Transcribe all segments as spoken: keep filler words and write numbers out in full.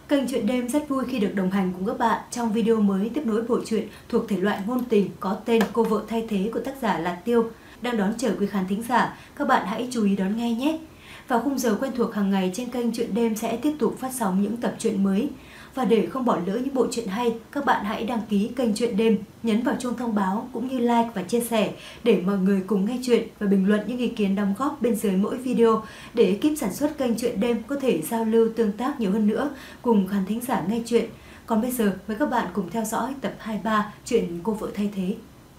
Kênh Chuyện Đêm rất vui khi được đồng hành cùng các bạn trong video mới tiếp nối bộ truyện thuộc thể loại ngôn tình có tên Cô Vợ Thay Thế của tác giả là Tiêu đang đón chờ quý khán thính giả. Các bạn hãy chú ý đón nghe nhé! Vào khung giờ quen thuộc hàng ngày trên kênh Chuyện Đêm sẽ tiếp tục phát sóng những tập truyện mới. Và để không bỏ lỡ những bộ truyện hay, các bạn hãy đăng ký kênh Chuyện Đêm, nhấn vào chuông thông báo cũng như like và chia sẻ để mọi người cùng nghe chuyện và bình luận những ý kiến đóng góp bên dưới mỗi video để ekip sản xuất kênh Chuyện Đêm có thể giao lưu tương tác nhiều hơn nữa cùng khán thính giả nghe chuyện. Còn bây giờ mời các bạn cùng theo dõi tập hai mươi ba chuyện Cô Vợ Thay Thế.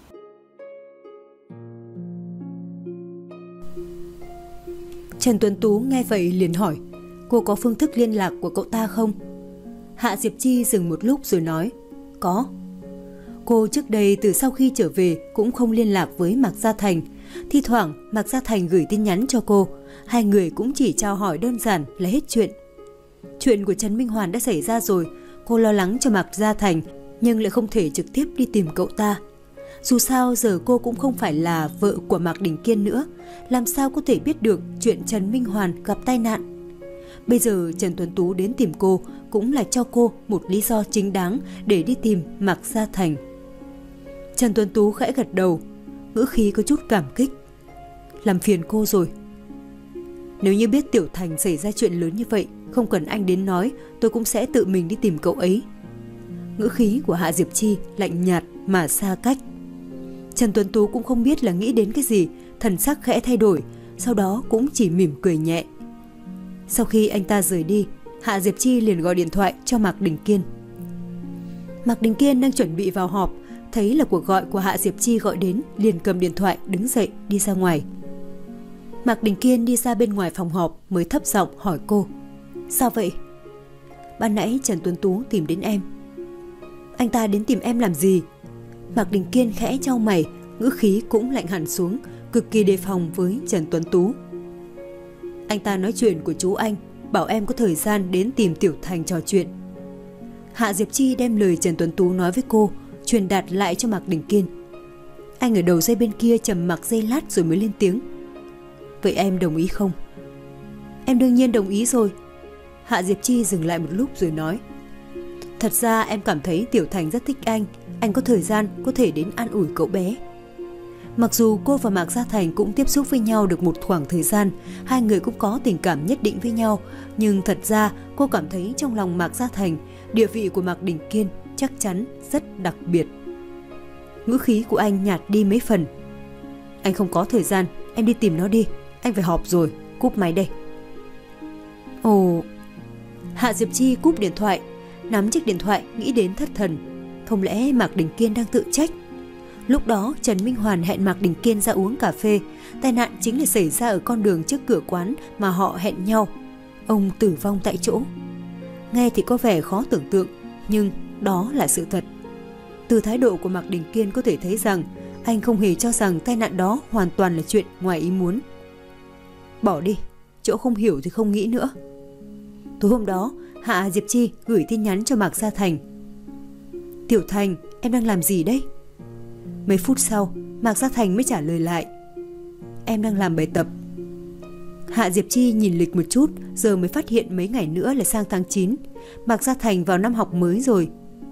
Trần Tuấn Tú nghe vậy liền hỏi: cô có phương thức liên lạc của cậu ta không? Hạ Diệp Chi dừng một lúc rồi nói: có. Cô trước đây từ sau khi trở về cũng không liên lạc với Mạc Gia Thành. Thi thoảng Mạc Gia Thành gửi tin nhắn cho cô, hai người cũng chỉ chào hỏi đơn giản là hết chuyện. Chuyện của Trần Minh Hoàn đã xảy ra rồi, cô lo lắng cho Mạc Gia Thành nhưng lại không thể trực tiếp đi tìm cậu ta. Dù sao giờ cô cũng không phải là vợ của Mạc Đình Kiên nữa, làm sao có thể biết được chuyện Trần Minh Hoàn gặp tai nạn. Bây giờ Trần Tuấn Tú đến tìm cô cũng là cho cô một lý do chính đáng để đi tìm Mạc Gia Thành. Trần Tuấn Tú khẽ gật đầu, ngữ khí có chút cảm kích. Làm phiền cô rồi. Nếu như biết Tiểu Thành xảy ra chuyện lớn như vậy, không cần anh đến nói, tôi cũng sẽ tự mình đi tìm cậu ấy. Ngữ khí của Hạ Diệp Chi lạnh nhạt mà xa cách. Trần Tuấn Tú cũng không biết là nghĩ đến cái gì, thần sắc khẽ thay đổi, sau đó cũng chỉ mỉm cười nhẹ. Sau khi anh ta rời đi, Hạ Diệp Chi liền gọi điện thoại cho Mạc Đình Kiên. Mạc Đình Kiên đang chuẩn bị vào họp, thấy là cuộc gọi của Hạ Diệp Chi gọi đến, liền cầm điện thoại đứng dậy đi ra ngoài. Mạc Đình Kiên đi ra bên ngoài phòng họp mới thấp giọng hỏi cô: sao vậy? Ban nãy Trần Tuấn Tú tìm đến em. Anh ta đến tìm em làm gì? Mạc Đình Kiên khẽ chau mày, ngữ khí cũng lạnh hẳn xuống, cực kỳ đề phòng với Trần Tuấn Tú. Anh ta nói chuyện của chú anh, bảo em có thời gian đến tìm Tiểu Thành trò chuyện. Hạ Diệp Chi đem lời Trần Tuấn Tú nói với cô truyền đạt lại cho Mạc Đình Kiên. Anh ở đầu dây bên kia trầm mặc giây lát rồi mới lên tiếng: vậy em đồng ý không? Em đương nhiên đồng ý rồi. Hạ Diệp Chi dừng lại một lúc rồi nói: thật ra em cảm thấy Tiểu Thành rất thích anh, anh có thời gian có thể đến an ủi cậu bé. Mặc dù cô và Mạc Gia Thành cũng tiếp xúc với nhau được một khoảng thời gian, hai người cũng có tình cảm nhất định với nhau, nhưng thật ra cô cảm thấy trong lòng Mạc Gia Thành, địa vị của Mạc Đình Kiên chắc chắn rất đặc biệt. Ngữ khí của anh nhạt đi mấy phần. Anh không có thời gian, em đi tìm nó đi, anh phải họp rồi, cúp máy đây. Ồ. Hạ Diệp Chi cúp điện thoại, nắm chiếc điện thoại nghĩ đến thất thần. Không lẽ Mạc Đình Kiên đang tự trách? Lúc đó Trần Minh Hoàn hẹn Mạc Đình Kiên ra uống cà phê, tai nạn chính là xảy ra ở con đường trước cửa quán mà họ hẹn nhau. Ông tử vong tại chỗ. Nghe thì có vẻ khó tưởng tượng, nhưng đó là sự thật. Từ thái độ của Mạc Đình Kiên có thể thấy rằng anh không hề cho rằng tai nạn đó hoàn toàn là chuyện ngoài ý muốn. Bỏ đi, chỗ không hiểu thì không nghĩ nữa. Tối hôm đó, Hạ Diệp Chi gửi tin nhắn cho Mạc Gia Thành. Tiểu Thành, em đang làm gì đấy? Mấy phút sau, Mạc Gia Thành mới trả lời lại: em đang làm bài tập. Hạ Diệp Chi nhìn lịch một chút, giờ mới phát hiện mấy ngày nữa là sang tháng chín. Mạc Gia Thành vào năm học mới rồi.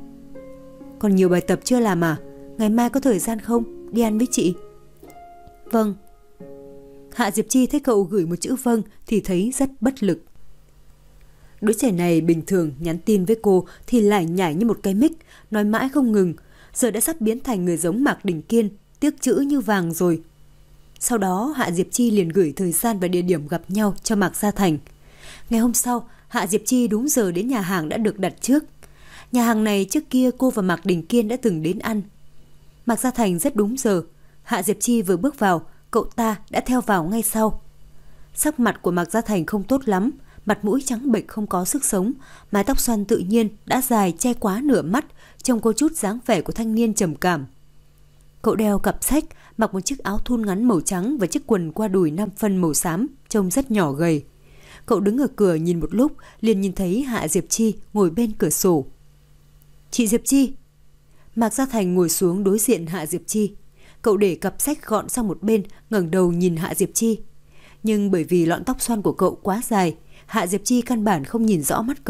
Còn nhiều bài tập chưa làm à? Ngày mai có thời gian không? Đi ăn với chị. Vâng. Hạ Diệp Chi thấy cậu gửi một chữ vâng thì thấy rất bất lực. Đứa trẻ này bình thường nhắn tin với cô thì lại nhảy như một cái mic, nói mãi không ngừng. Giờ đã sắp biến thành người giống Mạc Đình Kiên, tiếc chữ như vàng rồi. Sau đó Hạ Diệp Chi liền gửi thời gian và địa điểm gặp nhau cho Mạc Gia Thành. Ngày hôm sau, Hạ Diệp Chi đúng giờ đến nhà hàng đã được đặt trước. Nhà hàng này trước kia cô và Mạc Đình Kiên đã từng đến ăn. Mạc Gia Thành rất đúng giờ. Hạ Diệp Chi vừa bước vào, cậu ta đã theo vào ngay sau. Sắc mặt của Mạc Gia Thành không tốt lắm, mặt mũi trắng bệch không có sức sống, mái tóc xoăn tự nhiên đã dài che quá nửa mắt, trông có chút dáng vẻ của thanh niên trầm cảm. Cậu đeo cặp sách, mặc một chiếc áo thun ngắn màu trắng và chiếc quần qua đùi năm phân màu xám, trông rất nhỏ gầy. Cậu đứng ở cửa nhìn một lúc, liền nhìn thấy Hạ Diệp Chi ngồi bên cửa sổ. Chị Diệp Chi. Mạc Gia Thành ngồi xuống đối diện Hạ Diệp Chi. Cậu để cặp sách gọn sang một bên, ngẩng đầu nhìn Hạ Diệp Chi. Nhưng bởi vì lọn tóc xoăn của cậu quá dài, Hạ Diệp Chi căn bản không nhìn rõ mắt cậu,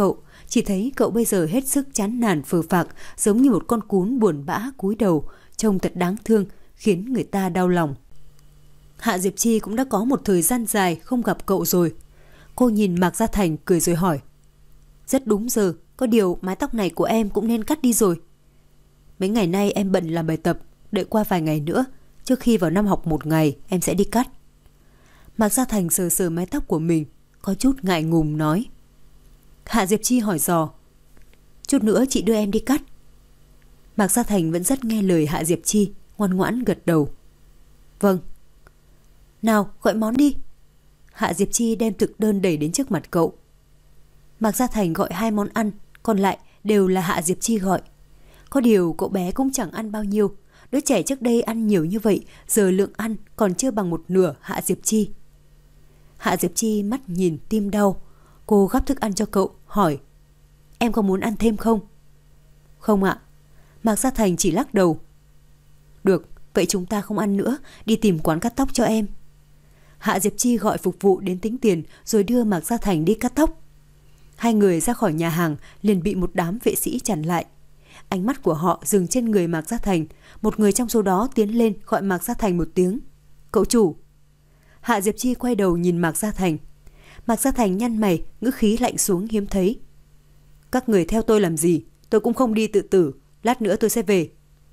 Chỉ thấy cậu bây giờ hết sức chán nản phờ phạc, giống như một con cún buồn bã cúi đầu, trông thật đáng thương, khiến người ta đau lòng. Hạ Diệp Chi cũng đã có một thời gian dài không gặp cậu rồi. Cô nhìn Mạc Gia Thành cười rồi hỏi. Rất đúng giờ, có điều mái tóc này của em cũng nên cắt đi rồi. Mấy ngày nay em bận làm bài tập, đợi qua vài ngày nữa, trước khi vào năm học một ngày em sẽ đi cắt. Mạc Gia Thành sờ sờ mái tóc của mình, có chút ngại ngùng nói. Hạ Diệp Chi hỏi dò. Chút nữa chị đưa em đi cắt. Mạc Gia Thành vẫn rất nghe lời Hạ Diệp Chi, ngoan ngoãn gật đầu. Vâng. Nào, gọi món đi. Hạ Diệp Chi đem thực đơn đẩy đến trước mặt cậu. Mạc Gia Thành gọi hai món ăn, còn lại đều là Hạ Diệp Chi gọi. Có điều cậu bé cũng chẳng ăn bao nhiêu. Đứa trẻ trước đây ăn nhiều như vậy, giờ lượng ăn còn chưa bằng một nửa Hạ Diệp Chi. Hạ Diệp Chi mắt nhìn tim đau. Cô gắp thức ăn cho cậu, hỏi. Em có muốn ăn thêm không? Không ạ. Mạc Gia Thành chỉ lắc đầu. Được, vậy chúng ta không ăn nữa, đi tìm quán cắt tóc cho em. Hạ Diệp Chi gọi phục vụ đến tính tiền rồi đưa Mạc Gia Thành đi cắt tóc. Hai người ra khỏi nhà hàng liền bị một đám vệ sĩ chặn lại. Ánh mắt của họ dừng trên người Mạc Gia Thành. Một người trong số đó tiến lên gọi Mạc Gia Thành một tiếng. Cậu chủ. Hạ Diệp Chi quay đầu nhìn Mạc Gia Thành. Mạc Gia Thành nhăn mày, ngữ khí lạnh xuống hiếm thấy. Các người theo tôi làm gì? Tôi cũng không đi tự tử. Lát nữa tôi sẽ về.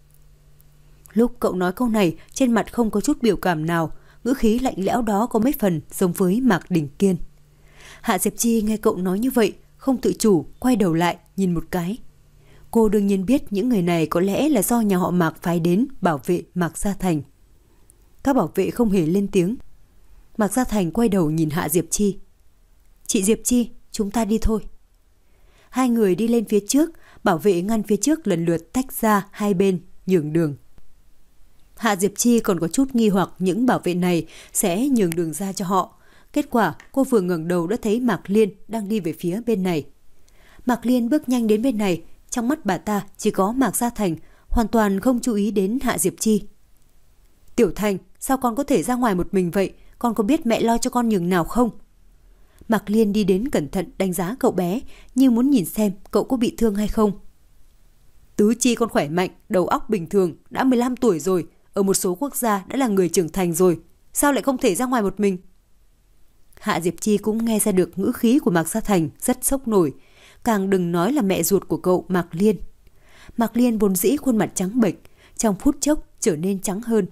Lúc cậu nói câu này, trên mặt không có chút biểu cảm nào. Ngữ khí lạnh lẽo đó có mấy phần giống với Mạc Đình Kiên. Hạ Diệp Chi nghe cậu nói như vậy, không tự chủ quay đầu lại nhìn một cái. Cô đương nhiên biết những người này có lẽ là do nhà họ Mạc phái đến bảo vệ Mạc Gia Thành. Các bảo vệ không hề lên tiếng. Mạc Gia Thành quay đầu nhìn Hạ Diệp Chi. Chị Diệp Chi, chúng ta đi thôi. Hai người đi lên phía trước, bảo vệ ngăn phía trước lần lượt tách ra hai bên, nhường đường. Hạ Diệp Chi còn có chút nghi hoặc những bảo vệ này sẽ nhường đường ra cho họ. Kết quả cô vừa ngẩng đầu đã thấy Mạc Liên đang đi về phía bên này. Mạc Liên bước nhanh đến bên này, trong mắt bà ta chỉ có Mạc Gia Thành, hoàn toàn không chú ý đến Hạ Diệp Chi. Tiểu Thành, sao con có thể ra ngoài một mình vậy? Con có biết mẹ lo cho con nhường nào không? Mạc Liên đi đến cẩn thận đánh giá cậu bé, như muốn nhìn xem cậu có bị thương hay không. Tứ chi con khỏe mạnh, đầu óc bình thường, đã mười lăm tuổi rồi, ở một số quốc gia đã là người trưởng thành rồi, sao lại không thể ra ngoài một mình? Hạ Diệp Chi cũng nghe ra được ngữ khí của Mạc Gia Thành rất sốc nổi, càng đừng nói là mẹ ruột của cậu Mạc Liên. Mạc Liên vốn dĩ khuôn mặt trắng bệch, trong phút chốc trở nên trắng hơn.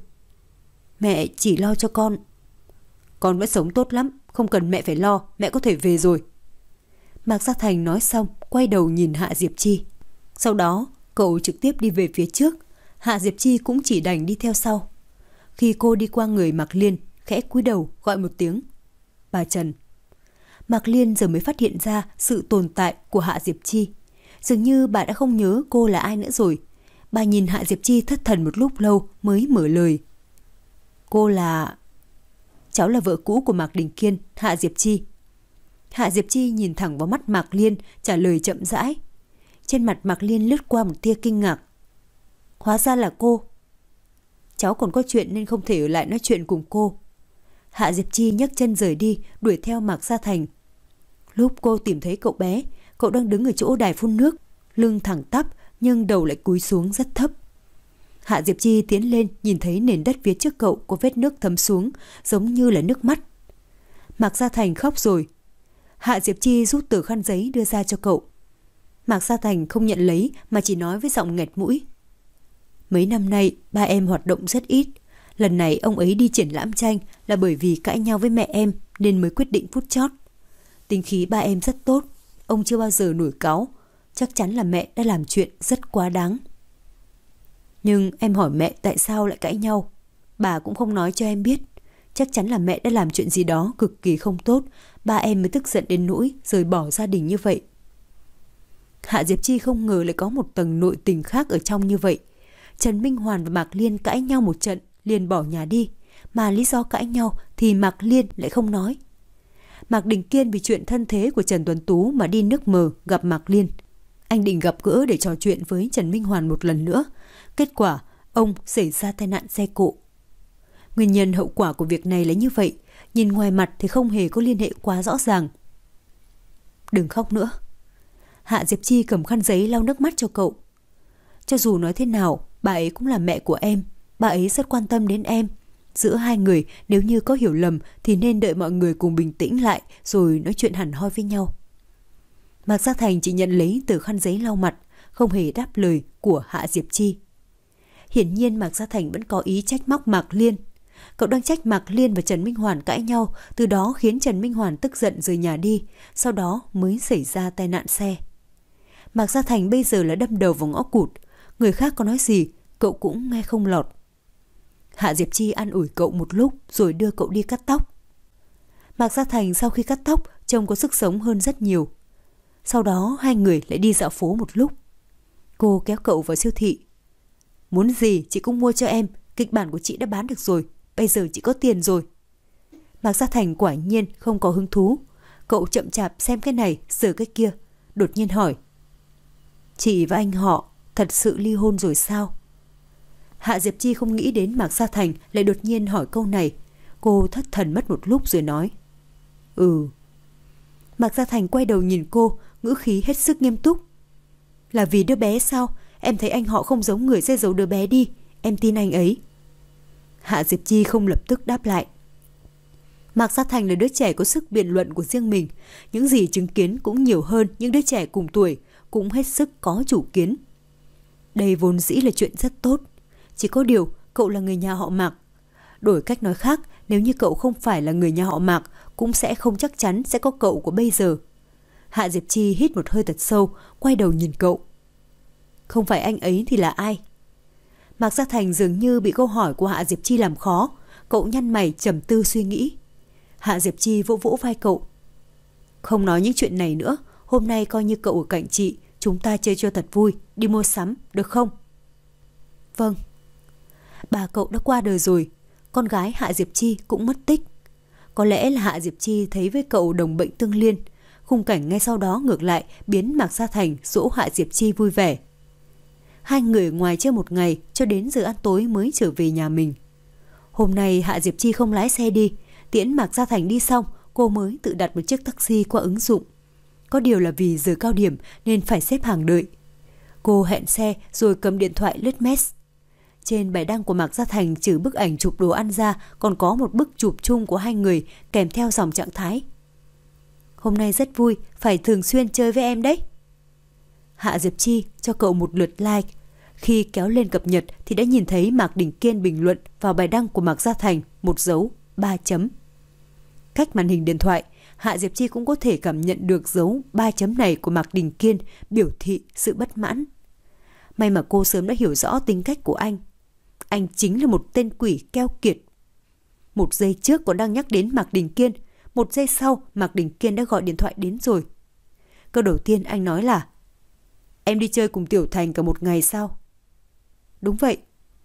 Mẹ chỉ lo cho con. Con vẫn sống tốt lắm, không cần mẹ phải lo, mẹ có thể về rồi. Mạc Gia Thành nói xong, quay đầu nhìn Hạ Diệp Chi. Sau đó, cậu trực tiếp đi về phía trước, Hạ Diệp Chi cũng chỉ đành đi theo sau. Khi cô đi qua người Mạc Liên, khẽ cúi đầu gọi một tiếng. Bà Trần. Mạc Liên giờ mới phát hiện ra sự tồn tại của Hạ Diệp Chi. Dường như bà đã không nhớ cô là ai nữa rồi. Bà nhìn Hạ Diệp Chi thất thần một lúc lâu mới mở lời. Cô là... Cháu là vợ cũ của Mạc Đình Kiên, Hạ Diệp Chi. Hạ Diệp Chi nhìn thẳng vào mắt Mạc Liên, trả lời chậm rãi. Trên mặt Mạc Liên lướt qua một tia kinh ngạc. Hóa ra là cô. Cháu còn có chuyện nên không thể ở lại nói chuyện cùng cô. Hạ Diệp Chi nhấc chân rời đi, đuổi theo Mạc Gia Thành. Lúc cô tìm thấy cậu bé, cậu đang đứng ở chỗ đài phun nước, lưng thẳng tắp nhưng đầu lại cúi xuống rất thấp. Hạ Diệp Chi tiến lên, nhìn thấy nền đất phía trước cậu có vết nước thấm xuống, giống như là nước mắt. Mạc Gia Thành khóc rồi. Hạ Diệp Chi rút tờ khăn giấy đưa ra cho cậu. Mạc Gia Thành không nhận lấy mà chỉ nói với giọng nghẹt mũi. Mấy năm nay ba em hoạt động rất ít. Lần này ông ấy đi triển lãm tranh là bởi vì cãi nhau với mẹ em nên mới quyết định phút chót. Tính khí ba em rất tốt, ông chưa bao giờ nổi cáu. Chắc chắn là mẹ đã làm chuyện rất quá đáng. Nhưng em hỏi mẹ tại sao lại cãi nhau, bà cũng không nói cho em biết. Chắc chắn là mẹ đã làm chuyện gì đó cực kỳ không tốt, ba em mới tức giận đến nỗi rời bỏ gia đình như vậy. Hạ Diệp Chi không ngờ lại có một tầng nội tình khác ở trong như vậy. Trần Minh Hoàn và Mạc Liên cãi nhau một trận liền bỏ nhà đi, mà lý do cãi nhau thì Mạc Liên lại không nói. Mạc Đình Kiên vì chuyện thân thế của Trần Tuấn Tú mà đi nước mờ gặp Mạc Liên. Anh định gặp gỡ để trò chuyện với Trần Minh Hoàn một lần nữa. Kết quả ông xảy ra tai nạn xe cộ. Nguyên nhân hậu quả của việc này là như vậy, nhìn ngoài mặt thì không hề có liên hệ quá rõ ràng. Đừng khóc nữa. Hạ Diệp Chi cầm khăn giấy lau nước mắt cho cậu. Cho dù nói thế nào, bà ấy cũng là mẹ của em. Bà ấy rất quan tâm đến em. Giữa hai người nếu như có hiểu lầm thì nên đợi mọi người cùng bình tĩnh lại rồi nói chuyện hẳn hoi với nhau. Mạc Gia Thành chỉ nhận lấy tờ khăn giấy lau mặt, không hề đáp lời của Hạ Diệp Chi. Hiển nhiên Mạc Gia Thành vẫn có ý trách móc Mạc Liên. Cậu đang trách Mạc Liên và Trần Minh Hoàn cãi nhau, từ đó khiến Trần Minh Hoàn tức giận rời nhà đi, sau đó mới xảy ra tai nạn xe. Mạc Gia Thành bây giờ là đâm đầu vào ngõ cụt, người khác có nói gì cậu cũng nghe không lọt. Hạ Diệp Chi an ủi cậu một lúc rồi đưa cậu đi cắt tóc. Mạc Gia Thành sau khi cắt tóc trông có sức sống hơn rất nhiều. Sau đó hai người lại đi dạo phố một lúc. Cô kéo cậu vào siêu thị. Muốn gì chị cũng mua cho em, kịch bản của chị đã bán được rồi, bây giờ chị có tiền rồi. Mạc Gia Thành quả nhiên không có hứng thú. Cậu chậm chạp xem cái này sờ cái kia, đột nhiên hỏi: Chị và anh họ thật sự ly hôn rồi sao? Hạ Diệp Chi không nghĩ đến Mạc Gia Thành lại đột nhiên hỏi câu này. Cô thất thần mất một lúc rồi nói: Ừ. Mạc Gia Thành quay đầu nhìn cô, ngữ khí hết sức nghiêm túc. Là vì đứa bé sao? Em thấy anh họ không giống người sẽ giấu đứa bé đi. Em tin anh ấy. Hạ Diệp Chi không lập tức đáp lại. Mạc Gia Thành là đứa trẻ có sức biện luận của riêng mình. Những gì chứng kiến cũng nhiều hơn những đứa trẻ cùng tuổi, cũng hết sức có chủ kiến. Đây vốn dĩ là chuyện rất tốt. Chỉ có điều cậu là người nhà họ Mạc. Đổi cách nói khác, nếu như cậu không phải là người nhà họ Mạc, cũng sẽ không chắc chắn sẽ có cậu của bây giờ. Hạ Diệp Chi hít một hơi thật sâu, quay đầu nhìn cậu. Không phải anh ấy thì là ai? Mạc Gia Thành dường như bị câu hỏi của Hạ Diệp Chi làm khó. Cậu nhăn mày trầm tư suy nghĩ. Hạ Diệp Chi vỗ vỗ vai cậu. Không nói những chuyện này nữa. Hôm nay coi như cậu ở cạnh chị, chúng ta chơi cho thật vui, đi mua sắm, được không? Vâng. Bà cậu đã qua đời rồi. Con gái Hạ Diệp Chi cũng mất tích. Có lẽ là Hạ Diệp Chi thấy với cậu đồng bệnh tương liên. Khung cảnh ngay sau đó ngược lại biến Mạc Gia Thành dỗ Hạ Diệp Chi vui vẻ. Hai người ngoài chơi một ngày cho đến giờ ăn tối mới trở về nhà mình. Hôm nay Hạ Diệp Chi không lái xe đi, tiễn Mạc Gia Thành đi xong cô mới tự đặt một chiếc taxi qua ứng dụng. Có điều là vì giờ cao điểm nên phải xếp hàng đợi. Cô hẹn xe rồi cầm điện thoại lướt mess. Trên bài đăng của Mạc Gia Thành trừ bức ảnh chụp đồ ăn ra còn có một bức chụp chung của hai người kèm theo dòng trạng thái: Hôm nay rất vui, phải thường xuyên chơi với em đấy. Hạ Diệp Chi cho cậu một lượt like. Khi kéo lên cập nhật thì đã nhìn thấy Mạc Đình Kiên bình luận vào bài đăng của Mạc Gia Thành một dấu ba chấm. Cách màn hình điện thoại, Hạ Diệp Chi cũng có thể cảm nhận được dấu ba chấm này của Mạc Đình Kiên biểu thị sự bất mãn. May mà cô sớm đã hiểu rõ tính cách của anh. Anh chính là một tên quỷ keo kiệt. Một giây trước còn đang nhắc đến Mạc Đình Kiên, một giây sau Mạc Đình Kiên đã gọi điện thoại đến rồi. Câu đầu tiên anh nói là: Em đi chơi cùng Tiểu Thành cả một ngày sao? Đúng vậy.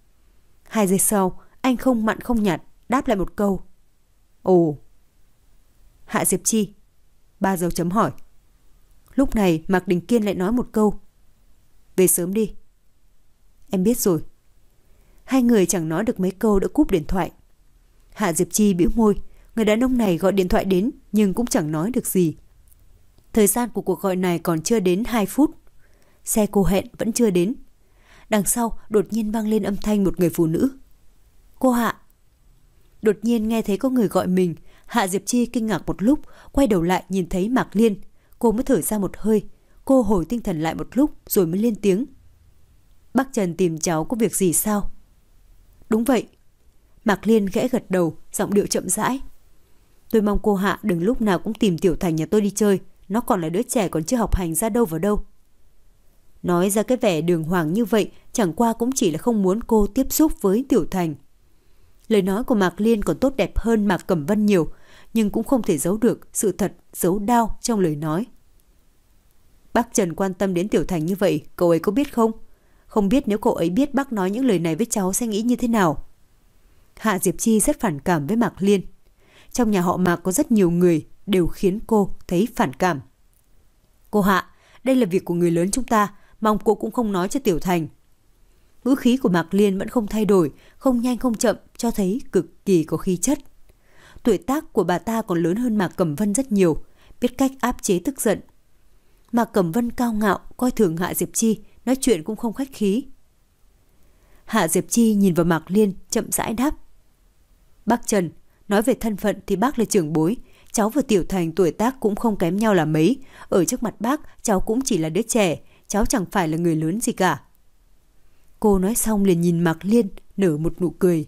Hai giây sau anh không mặn không nhạt đáp lại một câu: Ồ. Hạ Diệp Chi, ba dấu chấm hỏi. Lúc này Mạc Đình Kiên lại nói một câu: Về sớm đi. Em biết rồi. Hai người chẳng nói được mấy câu đã cúp điện thoại. Hạ Diệp Chi bĩu môi. Người đàn ông này gọi điện thoại đến nhưng cũng chẳng nói được gì. Thời gian của cuộc gọi này còn chưa đến hai phút. Xe cô hẹn vẫn chưa đến. Đằng sau đột nhiên vang lên âm thanh một người phụ nữ: Cô Hạ. Đột nhiên nghe thấy có người gọi mình. Hạ Diệp Chi kinh ngạc một lúc, quay đầu lại nhìn thấy Mạc Liên. Cô mới thở ra một hơi. Cô hồi tinh thần lại một lúc rồi mới lên tiếng: Bác Trần tìm cháu có việc gì sao? Đúng vậy. Mạc Liên khẽ gật đầu, giọng điệu chậm rãi. Tôi mong cô Hạ đừng lúc nào cũng tìm Tiểu Thành nhà tôi đi chơi. Nó còn là đứa trẻ còn chưa học hành ra đâu vào đâu. Nói ra cái vẻ đường hoàng như vậy chẳng qua cũng chỉ là không muốn cô tiếp xúc với Tiểu Thành. Lời nói của Mạc Liên còn tốt đẹp hơn Mạc Cẩm Vân nhiều, nhưng cũng không thể giấu được sự thật giấu đau trong lời nói. Bác Trần quan tâm đến Tiểu Thành như vậy, cậu ấy có biết không? Không biết nếu cậu ấy biết bác nói những lời này với cháu sẽ nghĩ như thế nào. Hạ Diệp Chi rất phản cảm với Mạc Liên. Trong nhà họ Mạc có rất nhiều người đều khiến cô thấy phản cảm. Cô Hạ, đây là việc của người lớn chúng ta, mong cô cũng không nói cho Tiểu Thành. Ngữ khí của Mạc Liên vẫn không thay đổi, không nhanh không chậm, cho thấy cực kỳ có khí chất. Tuổi tác của bà ta còn lớn hơn Mạc Cẩm Vân rất nhiều, biết cách áp chế tức giận. Mạc Cẩm Vân cao ngạo, coi thường Hạ Diệp Chi, nói chuyện cũng không khách khí. Hạ Diệp Chi nhìn vào Mạc Liên, chậm rãi đáp. Bác Trần, nói về thân phận thì bác là trưởng bối, cháu và Tiểu Thành tuổi tác cũng không kém nhau là mấy. Ở trước mặt bác, cháu cũng chỉ là đứa trẻ, cháu chẳng phải là người lớn gì cả. Cô nói xong liền nhìn Mạc Liên, nở một nụ cười.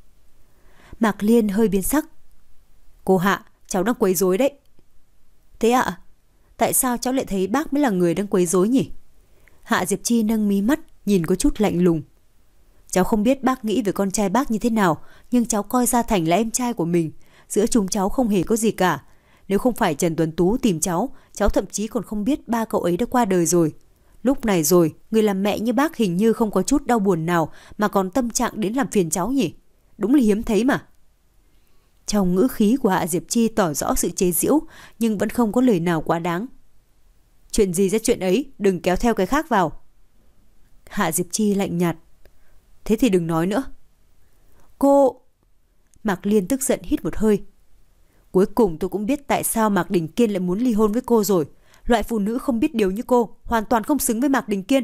Mạc Liên hơi biến sắc. Cô Hạ, cháu đang quấy rối đấy. Thế ạ? À? Tại sao cháu lại thấy bác mới là người đang quấy rối nhỉ? Hạ Diệp Chi nâng mí mắt, nhìn có chút lạnh lùng. Cháu không biết bác nghĩ về con trai bác như thế nào, nhưng cháu coi Gia Thành là em trai của mình. Giữa chúng cháu không hề có gì cả. Nếu không phải Trần Tuấn Tú tìm cháu, cháu thậm chí còn không biết ba cậu ấy đã qua đời rồi. Lúc này rồi, người làm mẹ như bác hình như không có chút đau buồn nào mà còn tâm trạng đến làm phiền cháu nhỉ? Đúng là hiếm thấy mà. Trong ngữ khí của Hạ Diệp Chi tỏ rõ sự chế giễu, nhưng vẫn không có lời nào quá đáng. Chuyện gì ra chuyện ấy, đừng kéo theo cái khác vào. Hạ Diệp Chi lạnh nhạt. Thế thì đừng nói nữa. Cô... Mạc Liên tức giận hít một hơi. Cuối cùng tôi cũng biết tại sao Mạc Đình Kiên lại muốn ly hôn với cô rồi. Loại phụ nữ không biết điều như cô hoàn toàn không xứng với Mạc Đình Kiên.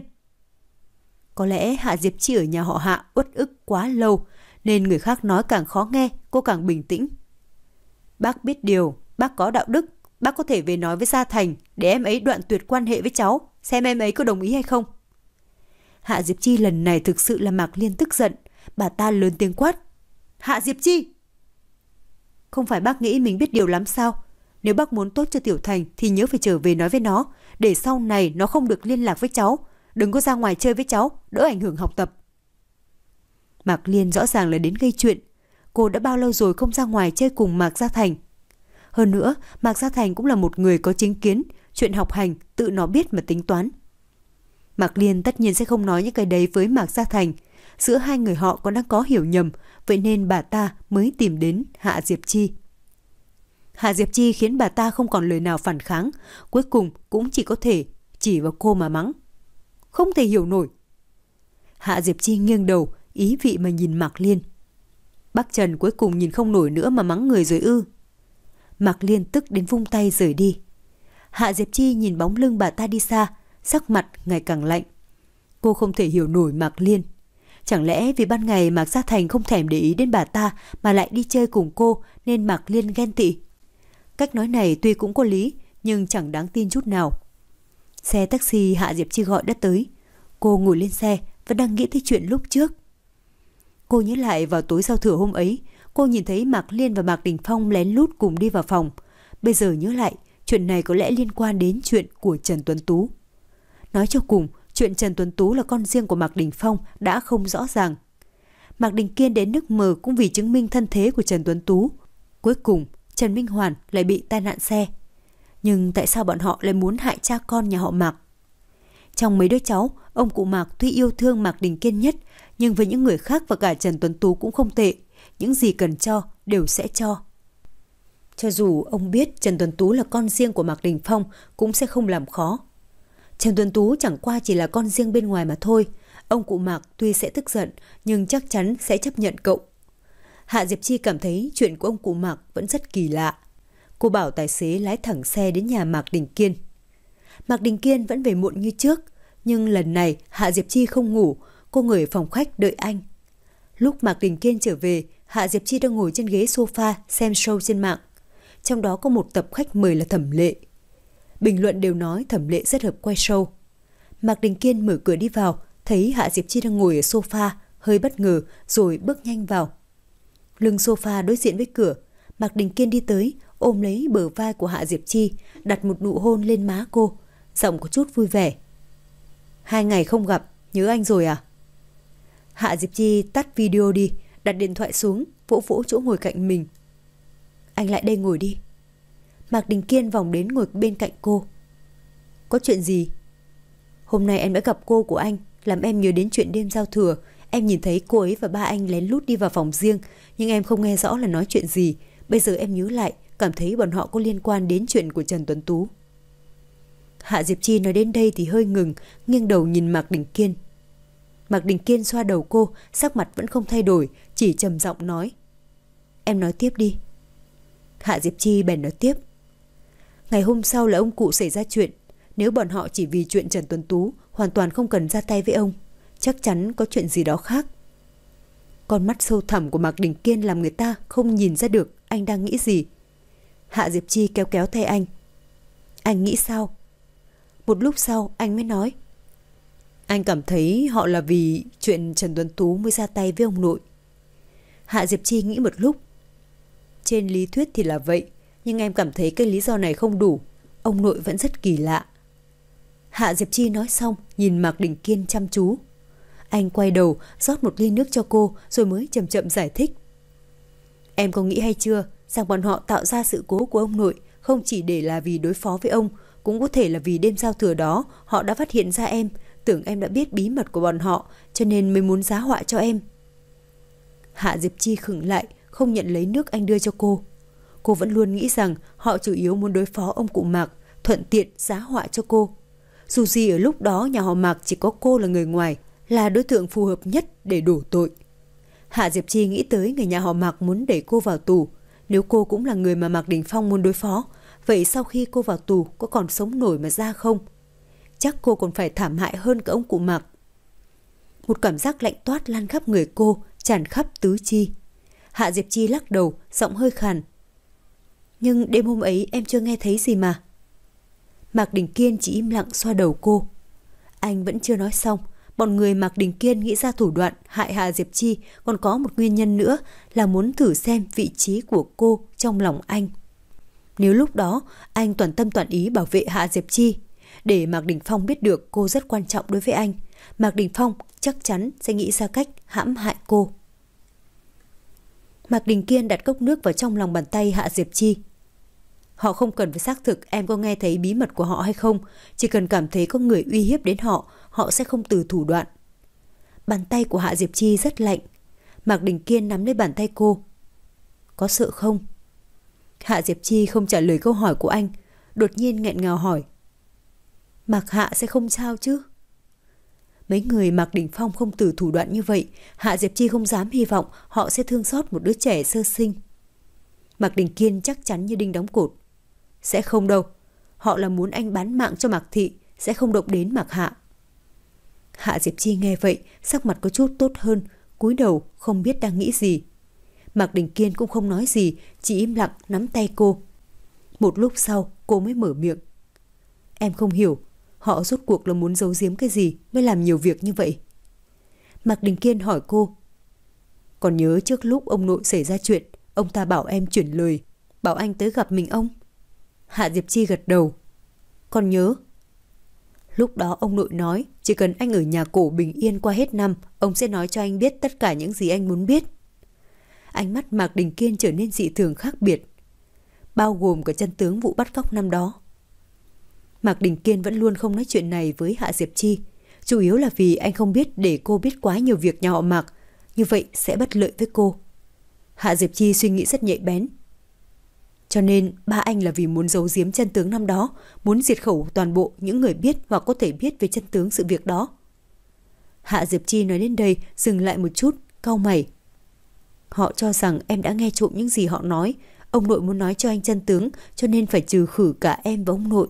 Có lẽ Hạ Diệp Chi ở nhà họ Hạ uất ức quá lâu, nên người khác nói càng khó nghe, cô càng bình tĩnh. Bác biết điều, bác có đạo đức, bác có thể về nói với Gia Thành để em ấy đoạn tuyệt quan hệ với cháu, xem em ấy có đồng ý hay không. Hạ Diệp Chi lần này thực sự là Mạc Liên tức giận, bà ta lớn tiếng quát. Hạ Diệp Chi! Không phải bác nghĩ mình biết điều lắm sao? Nếu bác muốn tốt cho Tiểu Thành thì nhớ phải trở về nói với nó, để sau này nó không được liên lạc với cháu. Đừng có ra ngoài chơi với cháu, đỡ ảnh hưởng học tập. Mạc Liên rõ ràng là đến gây chuyện. Cô đã bao lâu rồi không ra ngoài chơi cùng Mạc Gia Thành? Hơn nữa, Mạc Gia Thành cũng là một người có chính kiến, chuyện học hành tự nó biết mà tính toán. Mạc Liên tất nhiên sẽ không nói những cái đấy với Mạc Gia Thành. Giữa hai người họ còn đang có hiểu nhầm, vậy nên bà ta mới tìm đến Hạ Diệp Chi. Hạ Diệp Chi khiến bà ta không còn lời nào phản kháng, cuối cùng cũng chỉ có thể chỉ vào cô mà mắng. Không thể hiểu nổi. Hạ Diệp Chi nghiêng đầu, ý vị mà nhìn Mạc Liên. Bác Trần cuối cùng nhìn không nổi nữa mà mắng người rồi ư? Mạc Liên tức đến vung tay rời đi. Hạ Diệp Chi nhìn bóng lưng bà ta đi xa, sắc mặt ngày càng lạnh. Cô không thể hiểu nổi Mạc Liên. Chẳng lẽ vì ban ngày Mạc Gia Thành không thèm để ý đến bà ta mà lại đi chơi cùng cô nên Mạc Liên ghen tị? Cách nói này tuy cũng có lý, nhưng chẳng đáng tin chút nào. Xe taxi Hạ Diệp Chi gọi đã tới. Cô ngồi lên xe, vẫn đang nghĩ tới chuyện lúc trước. Cô nhớ lại vào tối giao thừa hôm ấy, cô nhìn thấy Mạc Liên và Mạc Đình Phong lén lút cùng đi vào phòng. Bây giờ nhớ lại, chuyện này có lẽ liên quan đến chuyện của Trần Tuấn Tú. Nói cho cùng, chuyện Trần Tuấn Tú là con riêng của Mạc Đình Phong đã không rõ ràng. Mạc Đình Kiên đến nước mờ cũng vì chứng minh thân thế của Trần Tuấn Tú. Cuối cùng, Trần Minh Hoàn lại bị tai nạn xe. Nhưng tại sao bọn họ lại muốn hại cha con nhà họ Mạc? Trong mấy đứa cháu, ông cụ Mạc tuy yêu thương Mạc Đình Kiên nhất, nhưng với những người khác và cả Trần Tuấn Tú cũng không tệ. Những gì cần cho đều sẽ cho. Cho dù ông biết Trần Tuấn Tú là con riêng của Mạc Đình Phong cũng sẽ không làm khó. Trần Tuấn Tú chẳng qua chỉ là con riêng bên ngoài mà thôi. Ông cụ Mạc tuy sẽ tức giận nhưng chắc chắn sẽ chấp nhận cậu. Hạ Diệp Chi cảm thấy chuyện của ông cụ Mạc vẫn rất kỳ lạ. Cô bảo tài xế lái thẳng xe đến nhà Mạc Đình Kiên. Mạc Đình Kiên vẫn về muộn như trước, nhưng lần này Hạ Diệp Chi không ngủ, cô ngồi ở phòng khách đợi anh. Lúc Mạc Đình Kiên trở về, Hạ Diệp Chi đang ngồi trên ghế sofa xem show trên mạng. Trong đó có một tập khách mời là Thẩm Lệ. Bình luận đều nói Thẩm Lệ rất hợp quay show. Mạc Đình Kiên mở cửa đi vào, thấy Hạ Diệp Chi đang ngồi ở sofa, hơi bất ngờ rồi bước nhanh vào. Lưng sofa đối diện với cửa, Mạc Đình Kiên đi tới, ôm lấy bờ vai của Hạ Diệp Chi, đặt một nụ hôn lên má cô, giọng có chút vui vẻ. Hai ngày không gặp, nhớ anh rồi à? Hạ Diệp Chi tắt video đi, đặt điện thoại xuống, vỗ vỗ chỗ ngồi cạnh mình. Anh lại đây ngồi đi. Mạc Đình Kiên vòng đến ngồi bên cạnh cô. Có chuyện gì? Hôm nay em đã gặp cô của anh, làm em nhớ đến chuyện đêm giao thừa. Em nhìn thấy cô ấy và ba anh lén lút đi vào phòng riêng, nhưng em không nghe rõ là nói chuyện gì. Bây giờ em nhớ lại, cảm thấy bọn họ có liên quan đến chuyện của Trần Tuấn Tú. Hạ Diệp Chi nói đến đây thì hơi ngừng, nghiêng đầu nhìn Mạc Đình Kiên. Mạc Đình Kiên xoa đầu cô, sắc mặt vẫn không thay đổi, chỉ trầm giọng nói. Em nói tiếp đi. Hạ Diệp Chi bèn nói tiếp. Ngày hôm sau là ông cụ xảy ra chuyện. Nếu bọn họ chỉ vì chuyện Trần Tuấn Tú hoàn toàn không cần ra tay với ông, chắc chắn có chuyện gì đó khác. Con mắt sâu thẳm của Mạc Đình Kiên làm người ta không nhìn ra được anh đang nghĩ gì. Hạ Diệp Chi kéo kéo tay anh. Anh nghĩ sao? Một lúc sau anh mới nói, anh cảm thấy họ là vì chuyện Trần Tuấn Tú mới ra tay với ông nội. Hạ Diệp Chi nghĩ một lúc. Trên lý thuyết thì là vậy, nhưng em cảm thấy cái lý do này không đủ. Ông nội vẫn rất kỳ lạ. Hạ Diệp Chi nói xong nhìn Mạc Đình Kiên chăm chú. Anh quay đầu rót một ly nước cho cô rồi mới chậm chậm giải thích. Em có nghĩ hay chưa rằng bọn họ tạo ra sự cố của ông nội không chỉ để là vì đối phó với ông, cũng có thể là vì đêm giao thừa đó họ đã phát hiện ra em, tưởng em đã biết bí mật của bọn họ cho nên mới muốn giá họa cho em. Hạ Diệp Chi khựng lại, không nhận lấy nước anh đưa cho cô. Cô vẫn luôn nghĩ rằng họ chủ yếu muốn đối phó ông cụ Mạc, thuận tiện giá họa cho cô. Dù gì ở lúc đó nhà họ Mạc chỉ có cô là người ngoài, là đối tượng phù hợp nhất để đổ tội. Hạ Diệp Chi nghĩ tới người nhà họ Mạc muốn đẩy cô vào tù. Nếu cô cũng là người mà Mạc Đình Phong muốn đối phó, vậy sau khi cô vào tù có còn sống nổi mà ra không? Chắc cô còn phải thảm hại hơn cả ông cụ Mạc. Một cảm giác lạnh toát lan khắp người cô, tràn khắp tứ chi. Hạ Diệp Chi lắc đầu, giọng hơi khàn. Nhưng đêm hôm ấy em chưa nghe thấy gì mà. Mạc Đình Kiên chỉ im lặng xoa đầu cô. Anh vẫn chưa nói xong. Bọn người Mạc Đình Kiên nghĩ ra thủ đoạn hại Hạ Diệp Chi còn có một nguyên nhân nữa là muốn thử xem vị trí của cô trong lòng anh. Nếu lúc đó anh toàn tâm toàn ý bảo vệ Hạ Diệp Chi, để Mạc Đình Phong biết được cô rất quan trọng đối với anh, Mạc Đình Phong chắc chắn sẽ nghĩ ra cách hãm hại cô. Mạc Đình Kiên đặt cốc nước vào trong lòng bàn tay Hạ Diệp Chi. Họ không cần phải xác thực em có nghe thấy bí mật của họ hay không, chỉ cần cảm thấy có người uy hiếp đến họ, họ sẽ không từ thủ đoạn. Bàn tay của Hạ Diệp Chi rất lạnh. Mạc Đình Kiên nắm lấy bàn tay cô. Có sợ không? Hạ Diệp Chi không trả lời câu hỏi của anh, đột nhiên nghẹn ngào hỏi. Mạc Hạ sẽ không sao chứ? Mấy người Mạc Đình Phong không từ thủ đoạn như vậy, Hạ Diệp Chi không dám hy vọng họ sẽ thương xót một đứa trẻ sơ sinh. Mạc Đình Kiên chắc chắn như đinh đóng cột. Sẽ không đâu, họ là muốn anh bán mạng cho Mạc Thị, sẽ không động đến Mạc Hạ. Hạ Diệp Chi nghe vậy, sắc mặt có chút tốt hơn, cúi đầu không biết đang nghĩ gì. Mạc Đình Kiên cũng không nói gì, chỉ im lặng nắm tay cô. Một lúc sau cô mới mở miệng. Em không hiểu, họ rốt cuộc là muốn giấu giếm cái gì mới làm nhiều việc như vậy. Mạc Đình Kiên hỏi cô. Còn nhớ trước lúc ông nội xảy ra chuyện, ông ta bảo em chuyển lời, bảo anh tới gặp mình ông. Hạ Diệp Chi gật đầu. Còn nhớ. Lúc đó ông nội nói chỉ cần anh ở nhà cổ bình yên qua hết năm, ông sẽ nói cho anh biết tất cả những gì anh muốn biết. Ánh mắt Mạc Đình Kiên trở nên dị thường khác biệt, bao gồm cả chân tướng vụ bắt cóc năm đó. Mạc Đình Kiên vẫn luôn không nói chuyện này với Hạ Diệp Chi, chủ yếu là vì anh không biết để cô biết quá nhiều việc nhà họ Mạc, như vậy sẽ bất lợi với cô. Hạ Diệp Chi suy nghĩ rất nhạy bén. Cho nên ba anh là vì muốn giấu giếm chân tướng năm đó, muốn diệt khẩu toàn bộ những người biết hoặc có thể biết về chân tướng sự việc đó. Hạ Diệp Chi nói đến đây dừng lại một chút, cau mày. Họ cho rằng em đã nghe trộm những gì họ nói, ông nội muốn nói cho anh chân tướng cho nên phải trừ khử cả em và ông nội.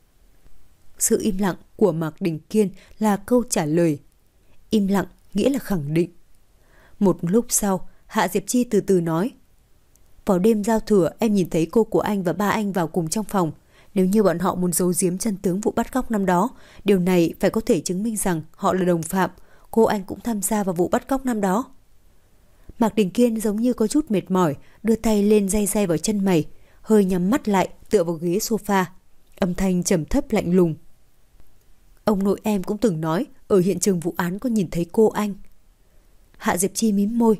Sự im lặng của Mạc Đình Kiên là câu trả lời. Im lặng nghĩa là khẳng định. Một lúc sau, Hạ Diệp Chi từ từ nói. Vào đêm giao thừa em nhìn thấy cô của anh và ba anh vào cùng trong phòng. Nếu như bọn họ muốn giấu giếm chân tướng vụ bắt cóc năm đó, điều này phải có thể chứng minh rằng họ là đồng phạm. Cô anh cũng tham gia vào vụ bắt cóc năm đó. Mạc Đình Kiên giống như có chút mệt mỏi, đưa tay lên day day vào chân mày, hơi nhắm mắt lại tựa vào ghế sofa. Âm thanh trầm thấp lạnh lùng. Ông nội em cũng từng nói ở hiện trường vụ án có nhìn thấy cô anh. Hạ Diệp Chi mím môi.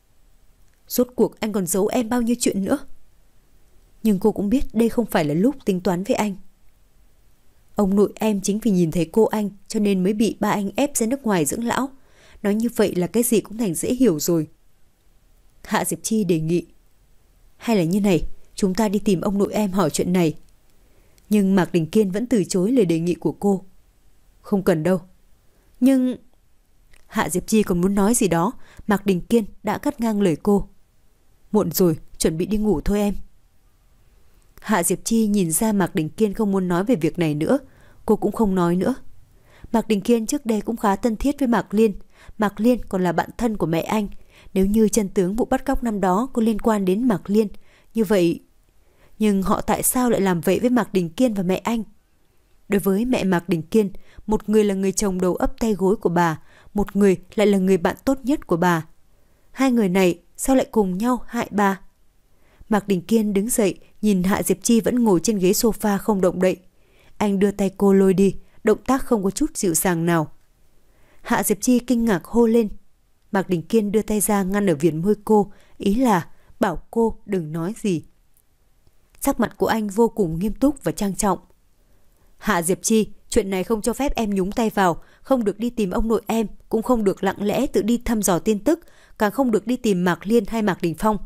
Rốt cuộc anh còn giấu em bao nhiêu chuyện nữa? Nhưng cô cũng biết đây không phải là lúc tính toán với anh. Ông nội em chính vì nhìn thấy cô anh cho nên mới bị ba anh ép ra nước ngoài dưỡng lão. Nói như vậy là cái gì cũng thành dễ hiểu rồi. Hạ Diệp Chi đề nghị. Hay là như này, chúng ta đi tìm ông nội em hỏi chuyện này. Nhưng Mạc Đình Kiên vẫn từ chối lời đề nghị của cô. Không cần đâu. Nhưng... Hạ Diệp Chi còn muốn nói gì đó, Mạc Đình Kiên đã cắt ngang lời cô. Muộn rồi, chuẩn bị đi ngủ thôi em. Hạ Diệp Chi nhìn ra Mạc Đình Kiên không muốn nói về việc này nữa. Cô cũng không nói nữa. Mạc Đình Kiên trước đây cũng khá thân thiết với Mạc Liên. Mạc Liên còn là bạn thân của mẹ anh. Nếu như chân tướng vụ bắt cóc năm đó có liên quan đến Mạc Liên, như vậy... Nhưng họ tại sao lại làm vậy với Mạc Đình Kiên và mẹ anh? Đối với mẹ Mạc Đình Kiên, một người là người chồng đầu ấp tay gối của bà, một người lại là người bạn tốt nhất của bà. Hai người này sao lại cùng nhau hại bà? Mạc Đình Kiên đứng dậy, nhìn Hạ Diệp Chi vẫn ngồi trên ghế sofa không động đậy. Anh đưa tay cô lôi đi, động tác không có chút dịu dàng nào. Hạ Diệp Chi kinh ngạc hô lên. Mạc Đình Kiên đưa tay ra ngăn ở viền môi cô, ý là bảo cô đừng nói gì. Sắc mặt của anh vô cùng nghiêm túc và trang trọng. Hạ Diệp Chi, chuyện này không cho phép em nhúng tay vào, không được đi tìm ông nội em, cũng không được lặng lẽ tự đi thăm dò tin tức, càng không được đi tìm Mạc Liên hay Mạc Đình Phong.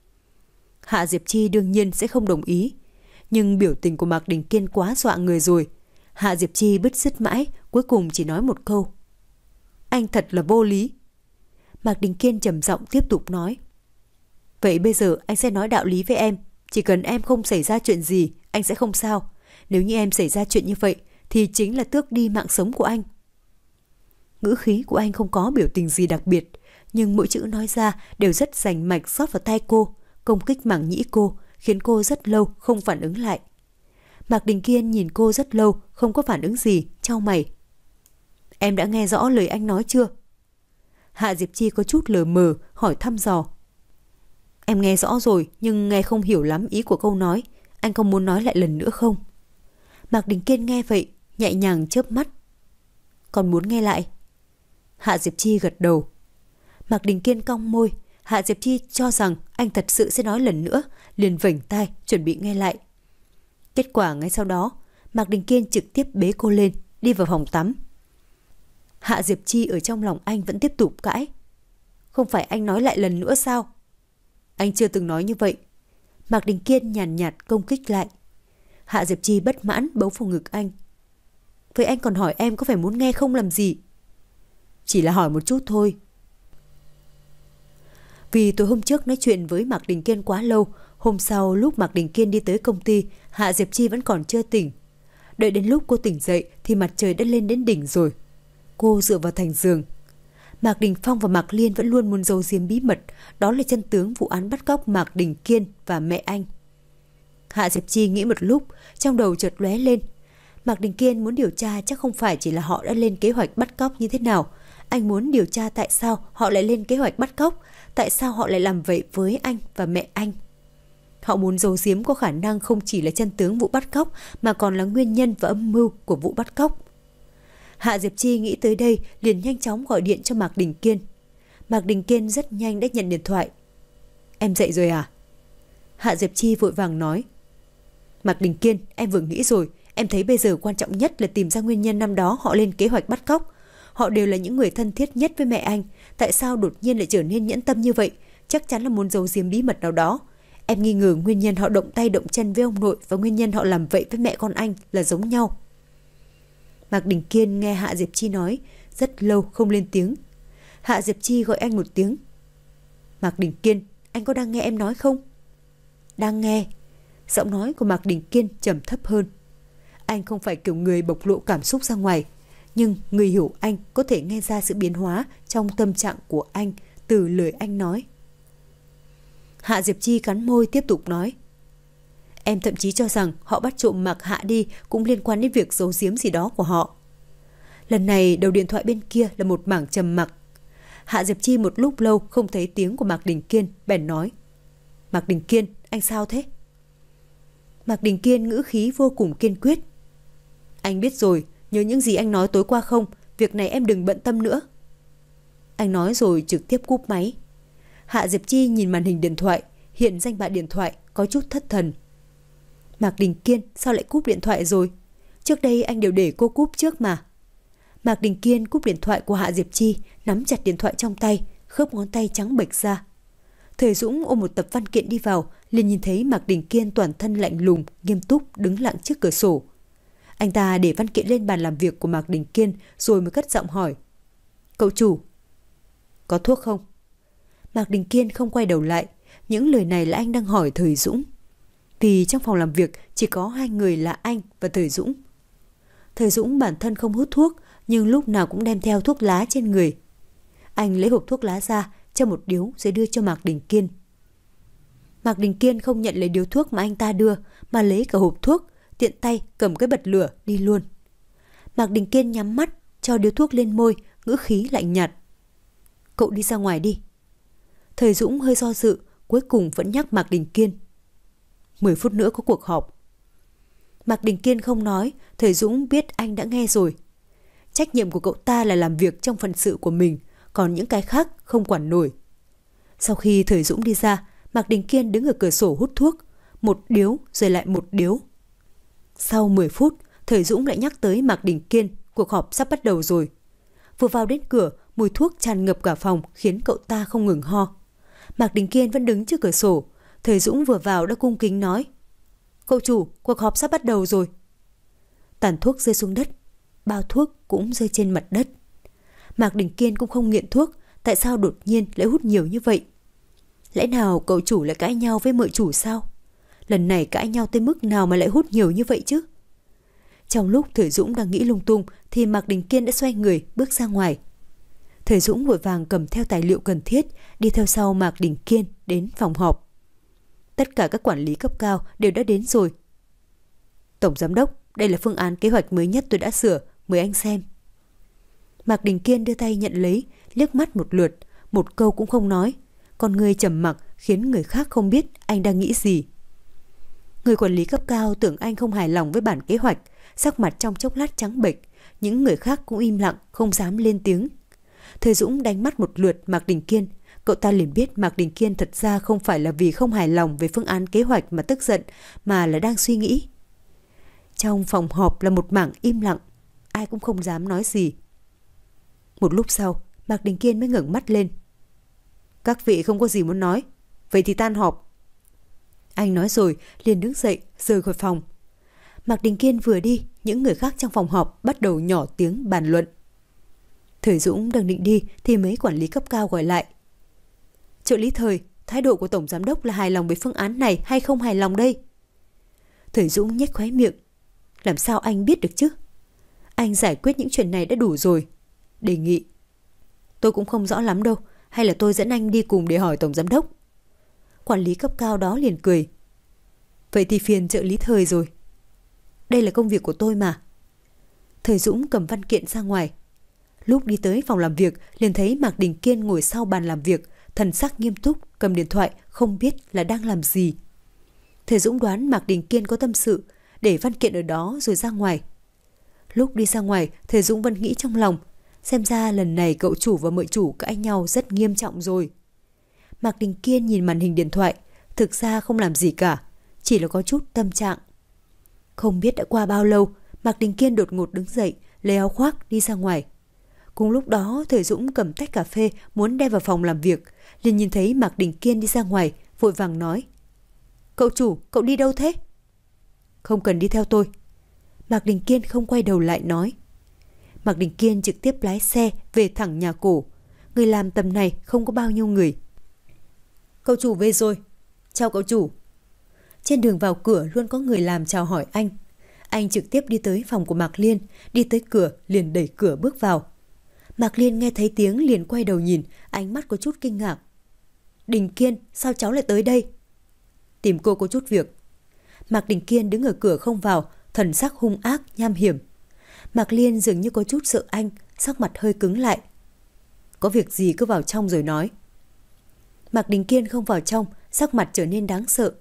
Hạ Diệp Chi đương nhiên sẽ không đồng ý, nhưng biểu tình của Mạc Đình Kiên quá dọa người rồi. Hạ Diệp Chi bứt rứt mãi, cuối cùng chỉ nói một câu. Anh thật là vô lý. Mạc Đình Kiên trầm giọng tiếp tục nói. Vậy bây giờ anh sẽ nói đạo lý với em. Chỉ cần em không xảy ra chuyện gì, anh sẽ không sao. Nếu như em xảy ra chuyện như vậy, thì chính là tước đi mạng sống của anh. Ngữ khí của anh không có biểu tình gì đặc biệt, nhưng mỗi chữ nói ra đều rất rành mạch xót vào tai cô, công kích mảng nhĩ cô, khiến cô rất lâu không phản ứng lại. Mạc Đình Kiên nhìn cô rất lâu, không có phản ứng gì, chau mày. Em đã nghe rõ lời anh nói chưa? Hạ Diệp Chi có chút lờ mờ, hỏi thăm dò. Em nghe rõ rồi, nhưng nghe không hiểu lắm ý của câu nói. Anh có muốn nói lại lần nữa không? Mạc Đình Kiên nghe vậy, nhẹ nhàng chớp mắt. Còn muốn nghe lại? Hạ Diệp Chi gật đầu. Mạc Đình Kiên cong môi. Hạ Diệp Chi cho rằng anh thật sự sẽ nói lần nữa, liền vểnh tai chuẩn bị nghe lại. Kết quả ngay sau đó, Mạc Đình Kiên trực tiếp bế cô lên, đi vào phòng tắm. Hạ Diệp Chi ở trong lòng anh vẫn tiếp tục cãi. Không phải anh nói lại lần nữa sao? Anh chưa từng nói như vậy. Mạc Đình Kiên nhàn nhạt, nhạt công kích lại. Hạ Diệp Chi bất mãn bấu vào ngực anh. Vậy anh còn hỏi em có phải muốn nghe không làm gì? Chỉ là hỏi một chút thôi. Vì tối hôm trước nói chuyện với Mạc Đình Kiên quá lâu, hôm sau lúc Mạc Đình Kiên đi tới công ty, Hạ Diệp Chi vẫn còn chưa tỉnh. Đợi đến lúc cô tỉnh dậy thì mặt trời đã lên đến đỉnh rồi. Cô dựa vào thành giường. Mạc Đình Phong và Mạc Liên vẫn luôn muốn giấu giếm bí mật, đó là chân tướng vụ án bắt cóc Mạc Đình Kiên và mẹ anh. Hạ Diệp Chi nghĩ một lúc, trong đầu chợt lóe lên. Mạc Đình Kiên muốn điều tra chắc không phải chỉ là họ đã lên kế hoạch bắt cóc như thế nào. Anh muốn điều tra tại sao họ lại lên kế hoạch bắt cóc, tại sao họ lại làm vậy với anh và mẹ anh. Họ muốn giấu giếm có khả năng không chỉ là chân tướng vụ bắt cóc mà còn là nguyên nhân và âm mưu của vụ bắt cóc. Hạ Diệp Chi nghĩ tới đây liền nhanh chóng gọi điện cho Mạc Đình Kiên. Mạc Đình Kiên rất nhanh đã nhận điện thoại. Em dậy rồi à? Hạ Diệp Chi vội vàng nói. Mạc Đình Kiên, em vừa nghĩ rồi. Em thấy bây giờ quan trọng nhất là tìm ra nguyên nhân năm đó họ lên kế hoạch bắt cóc. Họ đều là những người thân thiết nhất với mẹ anh. Tại sao đột nhiên lại trở nên nhẫn tâm như vậy? Chắc chắn là muốn giấu giếm bí mật nào đó. Em nghi ngờ nguyên nhân họ động tay động chân với ông nội và nguyên nhân họ làm vậy với mẹ con anh là giống nhau. Mạc Đình Kiên nghe Hạ Diệp Chi nói, rất lâu không lên tiếng. Hạ Diệp Chi gọi anh một tiếng. Mạc Đình Kiên, anh có đang nghe em nói không? Đang nghe. Giọng nói của Mạc Đình Kiên trầm thấp hơn. Anh không phải kiểu người bộc lộ cảm xúc ra ngoài, nhưng người hiểu anh có thể nghe ra sự biến hóa trong tâm trạng của anh từ lời anh nói. Hạ Diệp Chi cắn môi tiếp tục nói. Em thậm chí cho rằng họ bắt trộm Mạc Hạ đi cũng liên quan đến việc giấu giếm gì đó của họ. Lần này đầu điện thoại bên kia là một mảng trầm mặc. Hạ Diệp Chi một lúc lâu không thấy tiếng của Mạc Đình Kiên, bèn nói. Mạc Đình Kiên, anh sao thế? Mạc Đình Kiên ngữ khí vô cùng kiên quyết. Anh biết rồi, nhớ những gì anh nói tối qua không? Việc này em đừng bận tâm nữa. Anh nói rồi trực tiếp cúp máy. Hạ Diệp Chi nhìn màn hình điện thoại, hiện danh bạ điện thoại, có chút thất thần. Mạc Đình Kiên, sao lại cúp điện thoại rồi? Trước đây anh đều để cô cúp trước mà. Mạc Đình Kiên cúp điện thoại của Hạ Diệp Chi, nắm chặt điện thoại trong tay, khớp ngón tay trắng bệch ra. Thời Dũng ôm một tập văn kiện đi vào, liền nhìn thấy Mạc Đình Kiên toàn thân lạnh lùng, nghiêm túc đứng lặng trước cửa sổ. Anh ta để văn kiện lên bàn làm việc của Mạc Đình Kiên rồi mới cất giọng hỏi. Cậu chủ, có thuốc không? Mạc Đình Kiên không quay đầu lại, những lời này là anh đang hỏi Thời Dũng. Vì trong phòng làm việc chỉ có hai người là anh và Thời Dũng. Thời Dũng bản thân không hút thuốc, nhưng lúc nào cũng đem theo thuốc lá trên người. Anh lấy hộp thuốc lá ra, cho một điếu rồi đưa cho Mạc Đình Kiên. Mạc Đình Kiên không nhận lấy điếu thuốc mà anh ta đưa, mà lấy cả hộp thuốc, tiện tay cầm cái bật lửa đi luôn. Mạc Đình Kiên nhắm mắt, cho điếu thuốc lên môi, ngữ khí lạnh nhạt. Cậu đi ra ngoài đi. Thời Dũng hơi do dự, cuối cùng vẫn nhắc Mạc Đình Kiên. mười phút nữa có cuộc họp. Mạc Đình Kiên không nói, Thời Dũng biết anh đã nghe rồi. Trách nhiệm của cậu ta là làm việc trong phận sự của mình, còn những cái khác không quản nổi. Sau khi Thời Dũng đi ra, Mạc Đình Kiên đứng ở cửa sổ hút thuốc, một điếu rồi lại một điếu. Sau mười phút, Thời Dũng lại nhắc tới Mạc Đình Kiên, cuộc họp sắp bắt đầu rồi. Vừa vào đến cửa, mùi thuốc tràn ngập cả phòng khiến cậu ta không ngừng ho. Mạc Đình Kiên vẫn đứng trước cửa sổ. Thời Dũng vừa vào đã cung kính nói: Cậu chủ, cuộc họp sắp bắt đầu rồi. Tàn thuốc rơi xuống đất, bao thuốc cũng rơi trên mặt đất. Mạc Đình Kiên cũng không nghiện thuốc, tại sao đột nhiên lại hút nhiều như vậy? Lẽ nào cậu chủ lại cãi nhau với mợ chủ sao? Lần này cãi nhau tới mức nào mà lại hút nhiều như vậy chứ? Trong lúc Thời Dũng đang nghĩ lung tung thì Mạc Đình Kiên đã xoay người bước ra ngoài. Thời Dũng vội vàng cầm theo tài liệu cần thiết, đi theo sau Mạc Đình Kiên đến phòng họp. Tất cả các quản lý cấp cao đều đã đến rồi. Tổng giám đốc, đây là phương án kế hoạch mới nhất tôi đã sửa, mời anh xem. Mạc Đình Kiên đưa tay nhận lấy, liếc mắt một lượt, một câu cũng không nói. Con người trầm mặc khiến người khác không biết anh đang nghĩ gì. Người quản lý cấp cao tưởng anh không hài lòng với bản kế hoạch, sắc mặt trong chốc lát trắng bệch. Những người khác cũng im lặng, không dám lên tiếng. Thời Dũng đánh mắt một lượt Mạc Đình Kiên. Cậu ta liền biết Mạc Đình Kiên thật ra không phải là vì không hài lòng về phương án kế hoạch mà tức giận, mà là đang suy nghĩ. Trong phòng họp là một mảng im lặng, ai cũng không dám nói gì. Một lúc sau, Mạc Đình Kiên mới ngẩng mắt lên. Các vị không có gì muốn nói, vậy thì tan họp. Anh nói rồi, liền đứng dậy, rời khỏi phòng. Mạc Đình Kiên vừa đi, những người khác trong phòng họp bắt đầu nhỏ tiếng bàn luận. Thời Dũng đang định đi thì mấy quản lý cấp cao gọi lại. Trợ lý Thời, thái độ của Tổng Giám đốc là hài lòng với phương án này hay không hài lòng đây? Thời Dũng nhếch khóe miệng. Làm sao anh biết được chứ? Anh giải quyết những chuyện này đã đủ rồi. Đề nghị. Tôi cũng không rõ lắm đâu, hay là tôi dẫn anh đi cùng để hỏi Tổng Giám đốc? Quản lý cấp cao đó liền cười. Vậy thì phiền trợ lý Thời rồi. Đây là công việc của tôi mà. Thời Dũng cầm văn kiện ra ngoài. Lúc đi tới phòng làm việc, liền thấy Mạc Đình Kiên ngồi sau bàn làm việc, thần sắc nghiêm túc, cầm điện thoại, không biết là đang làm gì. Thời Dũng đoán Mạc Đình Kiên có tâm sự, để văn kiện ở đó rồi ra ngoài. Lúc đi ra ngoài, Thời Dũng vẫn nghĩ trong lòng, xem ra lần này cậu chủ và mợ chủ cãi nhau rất nghiêm trọng rồi. Mạc Đình Kiên nhìn màn hình điện thoại, thực ra không làm gì cả, chỉ là có chút tâm trạng. Không biết đã qua bao lâu, Mạc Đình Kiên đột ngột đứng dậy, lấy áo khoác đi ra ngoài. Cùng lúc đó, Thời Dũng cầm tách cà phê muốn đem vào phòng làm việc, liền nhìn thấy Mạc Đình Kiên đi ra ngoài, vội vàng nói. Cậu chủ, cậu đi đâu thế? Không cần đi theo tôi. Mạc Đình Kiên không quay đầu lại nói. Mạc Đình Kiên trực tiếp lái xe về thẳng nhà cổ. Người làm tầm này không có bao nhiêu người. Cậu chủ về rồi. Chào cậu chủ. Trên đường vào cửa luôn có người làm chào hỏi anh. Anh trực tiếp đi tới phòng của Mạc Liên, đi tới cửa liền đẩy cửa bước vào. Mạc Liên nghe thấy tiếng liền quay đầu nhìn, ánh mắt có chút kinh ngạc. Đình Kiên, sao cháu lại tới đây? Tìm cô có chút việc. Mạc Đình Kiên đứng ở cửa không vào, thần sắc hung ác, nham hiểm. Mạc Liên dường như có chút sợ anh, sắc mặt hơi cứng lại. Có việc gì cứ vào trong rồi nói. Mạc Đình Kiên không vào trong, sắc mặt trở nên đáng sợ.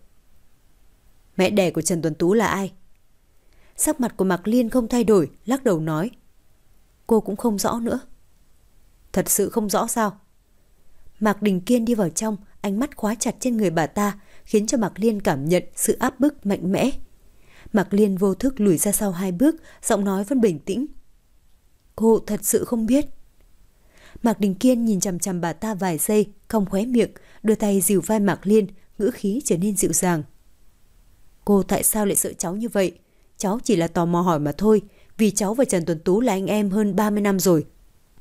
Mẹ đẻ của Trần Tuấn Tú là ai? Sắc mặt của Mạc Liên không thay đổi, lắc đầu nói. Cô cũng không rõ nữa. Thật sự không rõ sao? Mạc Đình Kiên đi vào trong, ánh mắt khóa chặt trên người bà ta, khiến cho Mạc Liên cảm nhận sự áp bức mạnh mẽ. Mạc Liên vô thức lùi ra sau hai bước, giọng nói vẫn bình tĩnh. Cô thật sự không biết. Mạc Đình Kiên nhìn chằm chằm bà ta vài giây, cong khóe miệng, đưa tay dìu vai Mạc Liên, ngữ khí trở nên dịu dàng. Cô tại sao lại sợ cháu như vậy? Cháu chỉ là tò mò hỏi mà thôi, vì cháu và Trần Tuấn Tú là anh em hơn ba mươi năm rồi.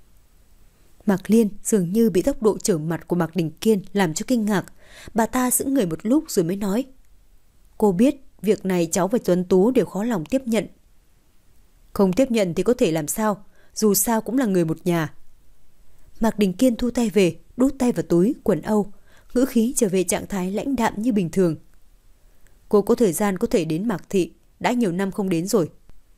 Mạc Liên dường như bị tốc độ trở mặt của Mạc Đình Kiên làm cho kinh ngạc. Bà ta sững người một lúc rồi mới nói. Cô biết việc này cháu và Tuấn Tú đều khó lòng tiếp nhận. Không tiếp nhận thì có thể làm sao, dù sao cũng là người một nhà. Mạc Đình Kiên thu tay về, đút tay vào túi, quần âu, ngữ khí trở về trạng thái lãnh đạm như bình thường. Cô có thời gian có thể đến Mạc Thị, đã nhiều năm không đến rồi.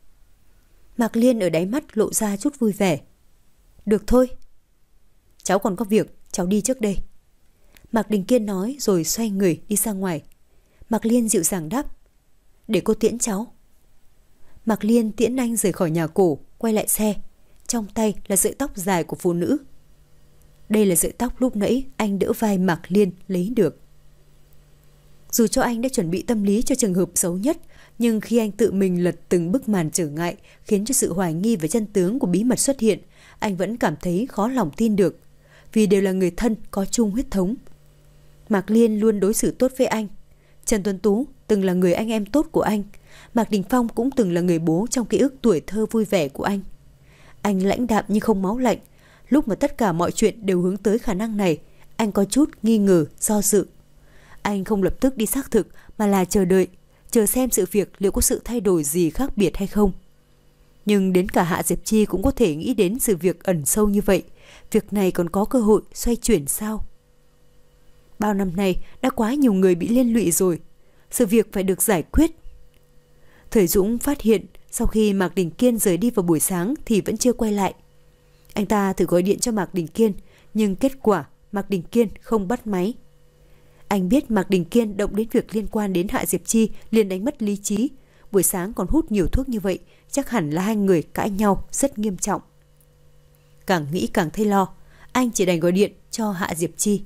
Mạc Liên ở đáy mắt lộ ra chút vui vẻ. Được thôi. Cháu còn có việc, cháu đi trước đây. Mạc Đình Kiên nói rồi xoay người đi ra ngoài. Mạc Liên dịu dàng đáp. Để cô tiễn cháu. Mạc Liên tiễn anh rời khỏi nhà cổ, quay lại xe. Trong tay là sợi tóc dài của phụ nữ. Đây là sợi tóc lúc nãy anh đỡ vai Mạc Liên lấy được. Dù cho anh đã chuẩn bị tâm lý cho trường hợp xấu nhất, nhưng khi anh tự mình lật từng bức màn trở ngại khiến cho sự hoài nghi về chân tướng của bí mật xuất hiện, anh vẫn cảm thấy khó lòng tin được. Vì đều là người thân có chung huyết thống. Mạc Liên luôn đối xử tốt với anh. Trần Tuấn Tú từng là người anh em tốt của anh. Mạc Đình Phong cũng từng là người bố trong ký ức tuổi thơ vui vẻ của anh. Anh lãnh đạm nhưng không máu lạnh. Lúc mà tất cả mọi chuyện đều hướng tới khả năng này, anh có chút nghi ngờ, do dự. Anh không lập tức đi xác thực mà là chờ đợi, chờ xem sự việc liệu có sự thay đổi gì khác biệt hay không. Nhưng đến cả Hạ Diệp Chi cũng có thể nghĩ đến sự việc ẩn sâu như vậy. Việc này còn có cơ hội xoay chuyển sao? Bao năm nay đã quá nhiều người bị liên lụy rồi. Sự việc phải được giải quyết. Thời Dũng phát hiện sau khi Mạc Đình Kiên rời đi vào buổi sáng thì vẫn chưa quay lại. Anh ta thử gọi điện cho Mạc Đình Kiên, nhưng kết quả Mạc Đình Kiên không bắt máy. Anh biết Mạc Đình Kiên động đến việc liên quan đến Hạ Diệp Chi liền đánh mất lý trí. Buổi sáng còn hút nhiều thuốc như vậy, chắc hẳn là hai người cãi nhau rất nghiêm trọng. Càng nghĩ càng thấy lo, anh chỉ đành gọi điện cho Hạ Diệp Chi.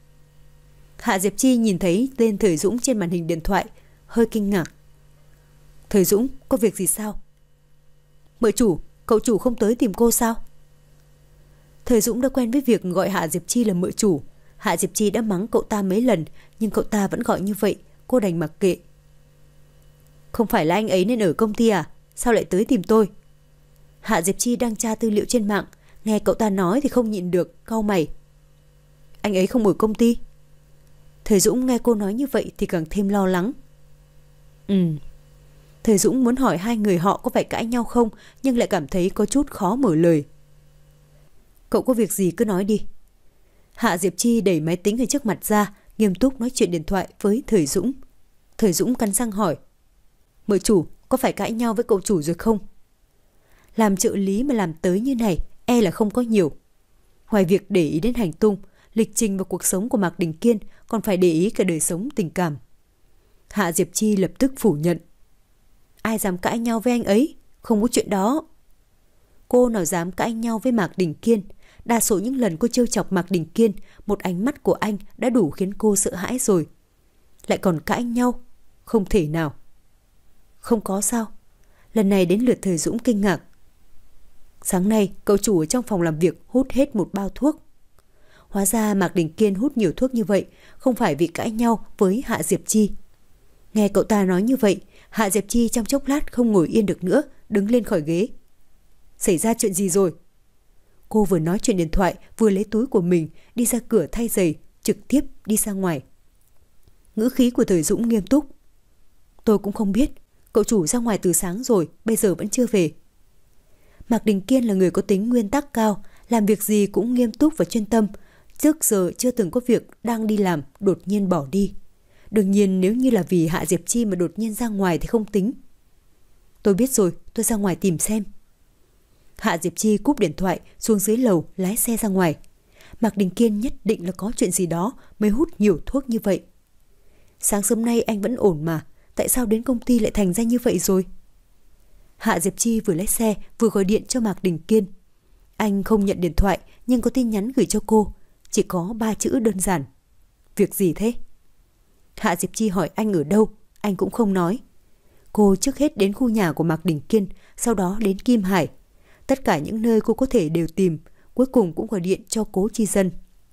Hạ Diệp Chi nhìn thấy tên Thời Dũng trên màn hình điện thoại, hơi kinh ngạc. Thời Dũng, có việc gì sao? Mợ chủ, cậu chủ không tới tìm cô sao? Thời Dũng đã quen với việc gọi Hạ Diệp Chi là mợ chủ. Hạ Diệp Chi đã mắng cậu ta mấy lần, nhưng cậu ta vẫn gọi như vậy, cô đành mặc kệ. Không phải là anh ấy nên ở công ty à? Sao lại tới tìm tôi? Hạ Diệp Chi đang tra tư liệu trên mạng, nghe cậu ta nói thì không nhịn được, cau mày. Anh ấy không ở công ty? Thời Dũng nghe cô nói như vậy thì càng thêm lo lắng. Ừ. Thời Dũng muốn hỏi hai người họ có phải cãi nhau không, nhưng lại cảm thấy có chút khó mở lời. Cậu có việc gì cứ nói đi. Hạ Diệp Chi đẩy máy tính ở trước mặt ra, nghiêm túc nói chuyện điện thoại với Thời Dũng. Thời Dũng cắn răng hỏi. Mợ chủ, có phải cãi nhau với cậu chủ rồi không? Làm trợ lý mà làm tới như này, e là không có nhiều. Ngoài việc để ý đến hành tung, lịch trình và cuộc sống của Mạc Đình Kiên, còn phải để ý cả đời sống tình cảm. Hạ Diệp Chi lập tức phủ nhận. Ai dám cãi nhau với anh ấy? Không có chuyện đó. Cô nào dám cãi nhau với Mạc Đình Kiên? Đa số những lần cô trêu chọc Mạc Đình Kiên, một ánh mắt của anh đã đủ khiến cô sợ hãi rồi. Lại còn cãi nhau? Không thể nào. Không có sao? Lần này đến lượt Thời Dũng kinh ngạc. Sáng nay cậu chủ ở trong phòng làm việc hút hết một bao thuốc. Hóa ra Mạc Đình Kiên hút nhiều thuốc như vậy không phải vì cãi nhau với Hạ Diệp Chi. Nghe cậu ta nói như vậy, Hạ Diệp Chi trong chốc lát không ngồi yên được nữa, đứng lên khỏi ghế. Xảy ra chuyện gì rồi? Cô vừa nói chuyện điện thoại, vừa lấy túi của mình, đi ra cửa thay giày, trực tiếp đi ra ngoài. Ngữ khí của Thời Dũng nghiêm túc. Tôi cũng không biết, cậu chủ ra ngoài từ sáng rồi, bây giờ vẫn chưa về. Mạc Đình Kiên là người có tính nguyên tắc cao, làm việc gì cũng nghiêm túc và chuyên tâm. Trước giờ chưa từng có việc đang đi làm đột nhiên bỏ đi. Đương nhiên nếu như là vì Hạ Diệp Chi mà đột nhiên ra ngoài thì không tính. Tôi biết rồi, tôi ra ngoài tìm xem. Hạ Diệp Chi cúp điện thoại, xuống dưới lầu lái xe ra ngoài. Mạc Đình Kiên nhất định là có chuyện gì đó mới hút nhiều thuốc như vậy. Sáng sớm nay anh vẫn ổn mà, tại sao đến công ty lại thành ra như vậy rồi? Hạ Diệp Chi vừa lái xe vừa gọi điện cho Mạc Đình Kiên. Anh không nhận điện thoại nhưng có tin nhắn gửi cho cô, chỉ có ba chữ đơn giản. Việc gì thế? Hạ Diệp Chi hỏi anh ở đâu, anh cũng không nói. Cô trước hết đến khu nhà của Mạc Đình Kiên, sau đó đến Kim Hải. Tất cả những nơi cô có thể đều tìm, cuối cùng cũng gọi điện cho Cố Chi Dân.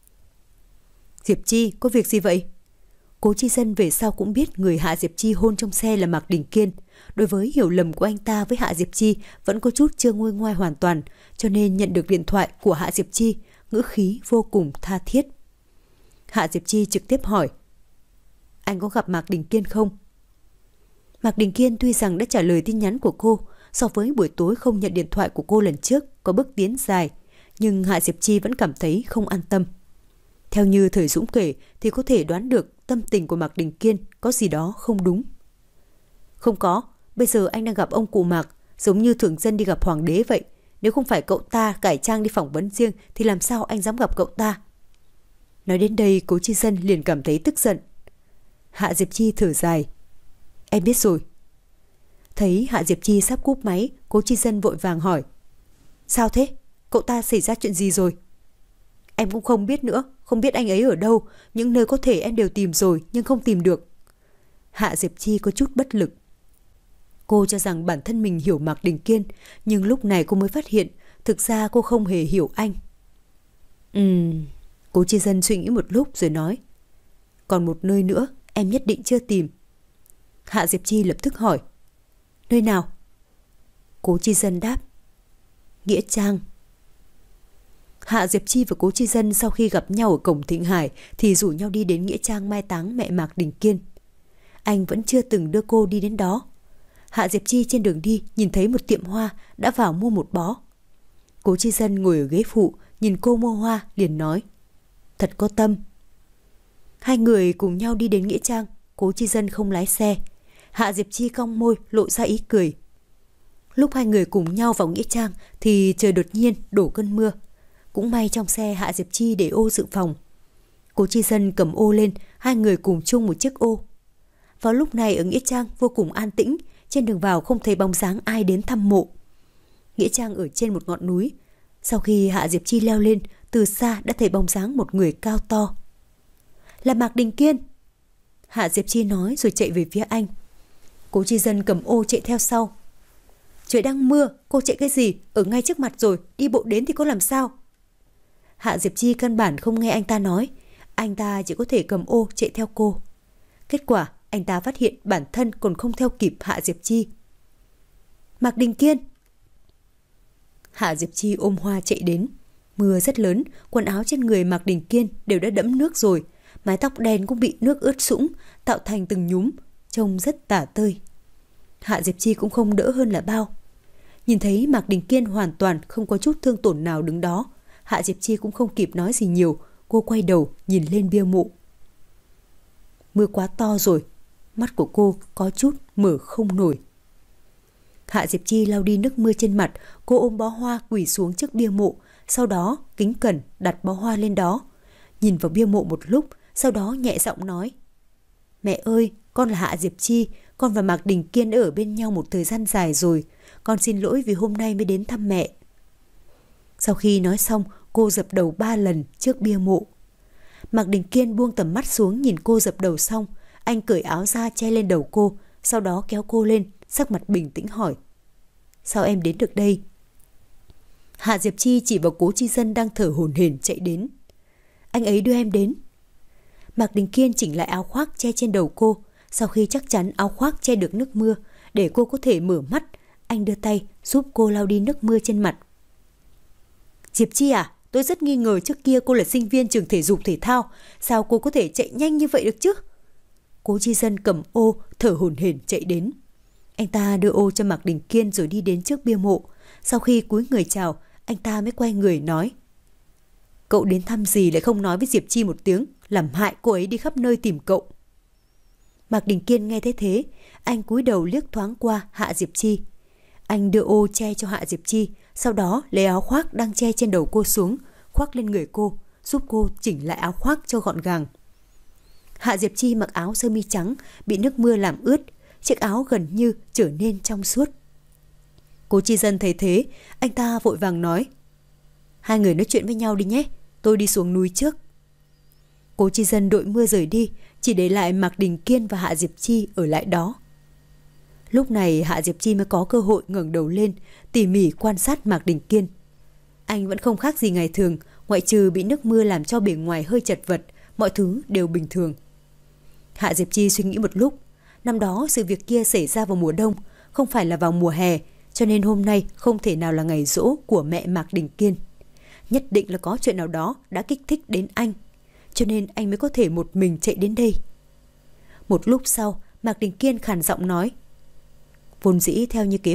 Diệp Chi, có việc gì vậy? Cố Chi Dân về sau cũng biết người Hạ Diệp Chi hôn trong xe là Mạc Đình Kiên. Đối với hiểu lầm của anh ta với Hạ Diệp Chi vẫn có chút chưa nguôi ngoai hoàn toàn, cho nên nhận được điện thoại của Hạ Diệp Chi, ngữ khí vô cùng tha thiết. Hạ Diệp Chi trực tiếp hỏi. Anh có gặp Mạc Đình Kiên không? Mạc Đình Kiên tuy rằng đã trả lời tin nhắn của cô, So với buổi tối không nhận điện thoại của cô lần trước có bước tiến dài, nhưng Hạ Diệp Chi vẫn cảm thấy không an tâm. Theo như Thời Dũng kể thì có thể đoán được tâm tình của Mạc Đình Kiên có gì đó không đúng. Không có, bây giờ anh đang gặp ông cụ Mạc, giống như thường dân đi gặp hoàng đế vậy. Nếu không phải cậu ta cải trang đi phỏng vấn riêng thì làm sao anh dám gặp cậu ta? Nói đến đây, Cố Chi Dân liền cảm thấy tức giận. Hạ Diệp Chi thở dài. Em biết rồi. Thấy Hạ Diệp Chi sắp cúp máy, Cố Chi Dân vội vàng hỏi. Sao thế? Cậu ta xảy ra chuyện gì rồi? Em cũng không biết nữa, không biết anh ấy ở đâu. Những nơi có thể em đều tìm rồi nhưng không tìm được. Hạ Diệp Chi có chút bất lực. Cô cho rằng bản thân mình hiểu Mạc Đình Kiên, nhưng lúc này cô mới phát hiện thực ra cô không hề hiểu anh. Ừm... Cố Chi Dân suy nghĩ một lúc rồi nói. Còn một nơi nữa em nhất định chưa tìm. Hạ Diệp Chi lập tức hỏi. Nơi nào? Cố Chi Dân đáp. Nghĩa Trang. Hạ Diệp Chi và Cố Chi Dân sau khi gặp nhau ở cổng Thịnh Hải thì rủ nhau đi đến Nghĩa Trang mai táng mẹ Mạc Đình Kiên. Anh vẫn chưa từng đưa cô đi đến đó. Hạ Diệp Chi trên đường đi nhìn thấy một tiệm hoa, đã vào mua một bó. Cố Chi Dân ngồi ở ghế phụ nhìn cô mua hoa liền nói. Thật có tâm. Hai người cùng nhau đi đến Nghĩa Trang. Cố Chi Dân không lái xe. Hạ Diệp Chi cong môi lộ ra ý cười. Lúc hai người cùng nhau vào Nghĩa Trang thì trời đột nhiên đổ cơn mưa. Cũng may trong xe Hạ Diệp Chi để ô dự phòng. Cố Chi Dân cầm ô lên, hai người cùng chung một chiếc ô. Vào lúc này ở Nghĩa Trang vô cùng an tĩnh, trên đường vào không thấy bóng dáng ai đến thăm mộ. Nghĩa Trang ở trên một ngọn núi. Sau khi Hạ Diệp Chi leo lên, từ xa đã thấy bóng dáng một người cao to. Là Mạc Đình Kiên. Hạ Diệp Chi nói rồi chạy về phía anh. Cố Chi Dân cầm ô chạy theo sau. Trời đang mưa, cô chạy cái gì? Ở ngay trước mặt rồi, đi bộ đến thì có làm sao? Hạ Diệp Chi căn bản không nghe anh ta nói. Anh ta chỉ có thể cầm ô chạy theo cô. Kết quả anh ta phát hiện bản thân còn không theo kịp Hạ Diệp Chi. Mạc Đình Kiên. Hạ Diệp Chi ôm hoa chạy đến. Mưa rất lớn, quần áo trên người Mạc Đình Kiên đều đã đẫm nước rồi. Mái tóc đen cũng bị nước ướt sũng, tạo thành từng nhúm, trông rất tả tơi. Hạ Diệp Chi cũng không đỡ hơn là bao. Nhìn thấy Mạc Đình Kiên hoàn toàn không có chút thương tổn nào đứng đó, Hạ Diệp Chi cũng không kịp nói gì nhiều. Cô quay đầu nhìn lên bia mộ. Mưa quá to rồi, mắt của cô có chút mở không nổi. Hạ Diệp Chi lau đi nước mưa trên mặt. Cô ôm bó hoa quỳ xuống trước bia mộ, sau đó kính cẩn đặt bó hoa lên đó. Nhìn vào bia mộ một lúc, sau đó nhẹ giọng nói. Mẹ ơi, con là Hạ Diệp Chi. Con và Mạc Đình Kiên đã ở bên nhau một thời gian dài rồi. Con xin lỗi vì hôm nay mới đến thăm mẹ. Sau khi nói xong, cô dập đầu ba lần trước bia mộ. Mạc Đình Kiên buông tầm mắt xuống nhìn cô dập đầu xong. Anh cởi áo ra che lên đầu cô, sau đó kéo cô lên, sắc mặt bình tĩnh hỏi. Sao em đến được đây? Hạ Diệp Chi chỉ vào Cố Chi Dân đang thở hổn hển chạy đến. Anh ấy đưa em đến. Mạc Đình Kiên chỉnh lại áo khoác che trên đầu cô. Sau khi chắc chắn áo khoác che được nước mưa để cô có thể mở mắt, anh đưa tay giúp cô lau đi nước mưa trên mặt. Diệp Chi à, tôi rất nghi ngờ trước kia cô là sinh viên trường thể dục thể thao. Sao cô có thể chạy nhanh như vậy được chứ? Cố Chi Dân cầm ô thở hổn hển chạy đến. Anh ta đưa ô cho Mạc Đình Kiên rồi đi đến trước bia mộ. Sau khi cúi người chào, anh ta mới quay người nói. Cậu đến thăm gì lại không nói với Diệp Chi một tiếng, làm hại cô ấy đi khắp nơi tìm cậu. Mạc Đình Kiên nghe thấy thế, anh cúi đầu liếc thoáng qua Hạ Diệp Chi. Anh đưa ô che cho Hạ Diệp Chi, sau đó lấy áo khoác đang che trên đầu cô xuống, khoác lên người cô, giúp cô chỉnh lại áo khoác cho gọn gàng. Hạ Diệp Chi mặc áo sơ mi trắng, bị nước mưa làm ướt, chiếc áo gần như trở nên trong suốt. Cố Chi Dân thấy thế, anh ta vội vàng nói. Hai người nói chuyện với nhau đi nhé, tôi đi xuống núi trước. Cố Chi Dân đội mưa rời đi, chỉ để lại Mạc Đình Kiên và Hạ Diệp Chi ở lại đó. Lúc này Hạ Diệp Chi mới có cơ hội ngẩng đầu lên, tỉ mỉ quan sát Mạc Đình Kiên. Anh vẫn không khác gì ngày thường, ngoại trừ bị nước mưa làm cho bề ngoài hơi chật vật, mọi thứ đều bình thường. Hạ Diệp Chi suy nghĩ một lúc. Năm đó sự việc kia xảy ra vào mùa đông, không phải là vào mùa hè, cho nên hôm nay không thể nào là ngày giỗ của mẹ Mạc Đình Kiên. Nhất định là có chuyện nào đó đã kích thích đến anh, cho nên anh mới có thể một mình chạy đến đây. Một lúc sau, Mạc Đình Kiên khàn giọng nói. Vốn dĩ theo như kế hoạch,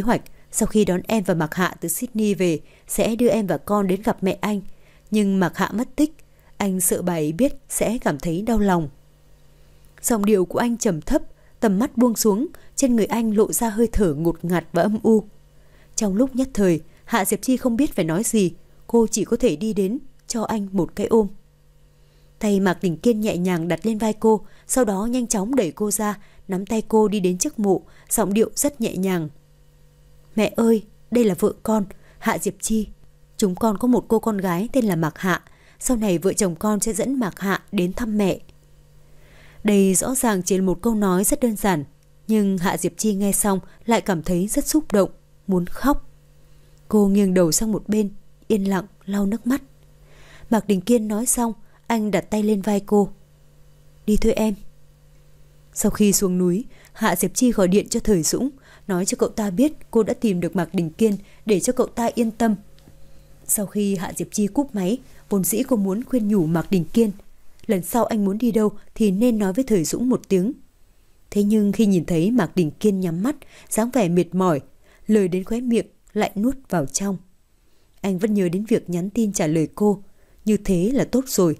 Sau khi đón em và Mạc Hạ từ Sydney về, sẽ đưa em và con đến gặp mẹ anh. Nhưng Mạc Hạ mất tích, anh sợ bà ấy biết sẽ cảm thấy đau lòng. Giọng điệu của anh trầm thấp, tầm mắt buông xuống, trên người anh lộ ra hơi thở ngột ngạt và âm u. Trong lúc nhất thời, Hạ Diệp Chi không biết phải nói gì, cô chỉ có thể đi đến, cho anh một cái ôm. Tay Mạc Đình Kiên nhẹ nhàng đặt lên vai cô, sau đó nhanh chóng đẩy cô ra, nắm tay cô đi đến trước mộ, giọng điệu rất nhẹ nhàng. Mẹ ơi, đây là vợ con, Hạ Diệp Chi. Chúng con có một cô con gái tên là Mạc Hạ, sau này vợ chồng con sẽ dẫn Mạc Hạ đến thăm mẹ. Đây rõ ràng chỉ là một câu nói rất đơn giản, nhưng Hạ Diệp Chi nghe xong lại cảm thấy rất xúc động, muốn khóc. Cô nghiêng đầu sang một bên, yên lặng lau nước mắt. Mạc Đình Kiên nói xong, anh đặt tay lên vai cô. Đi thôi em. Sau khi xuống núi, Hạ Diệp Chi gọi điện cho Thời Dũng, nói cho cậu ta biết cô đã tìm được Mạc Đình Kiên để cho cậu ta yên tâm. Sau khi Hạ Diệp Chi cúp máy, vốn dĩ cô muốn khuyên nhủ Mạc Đình Kiên. Lần sau anh muốn đi đâu thì nên nói với Thời Dũng một tiếng. Thế nhưng khi nhìn thấy Mạc Đình Kiên nhắm mắt, dáng vẻ mệt mỏi, lời đến khóe miệng lại nuốt vào trong. Anh vẫn nhớ đến việc nhắn tin trả lời cô, như thế là tốt rồi.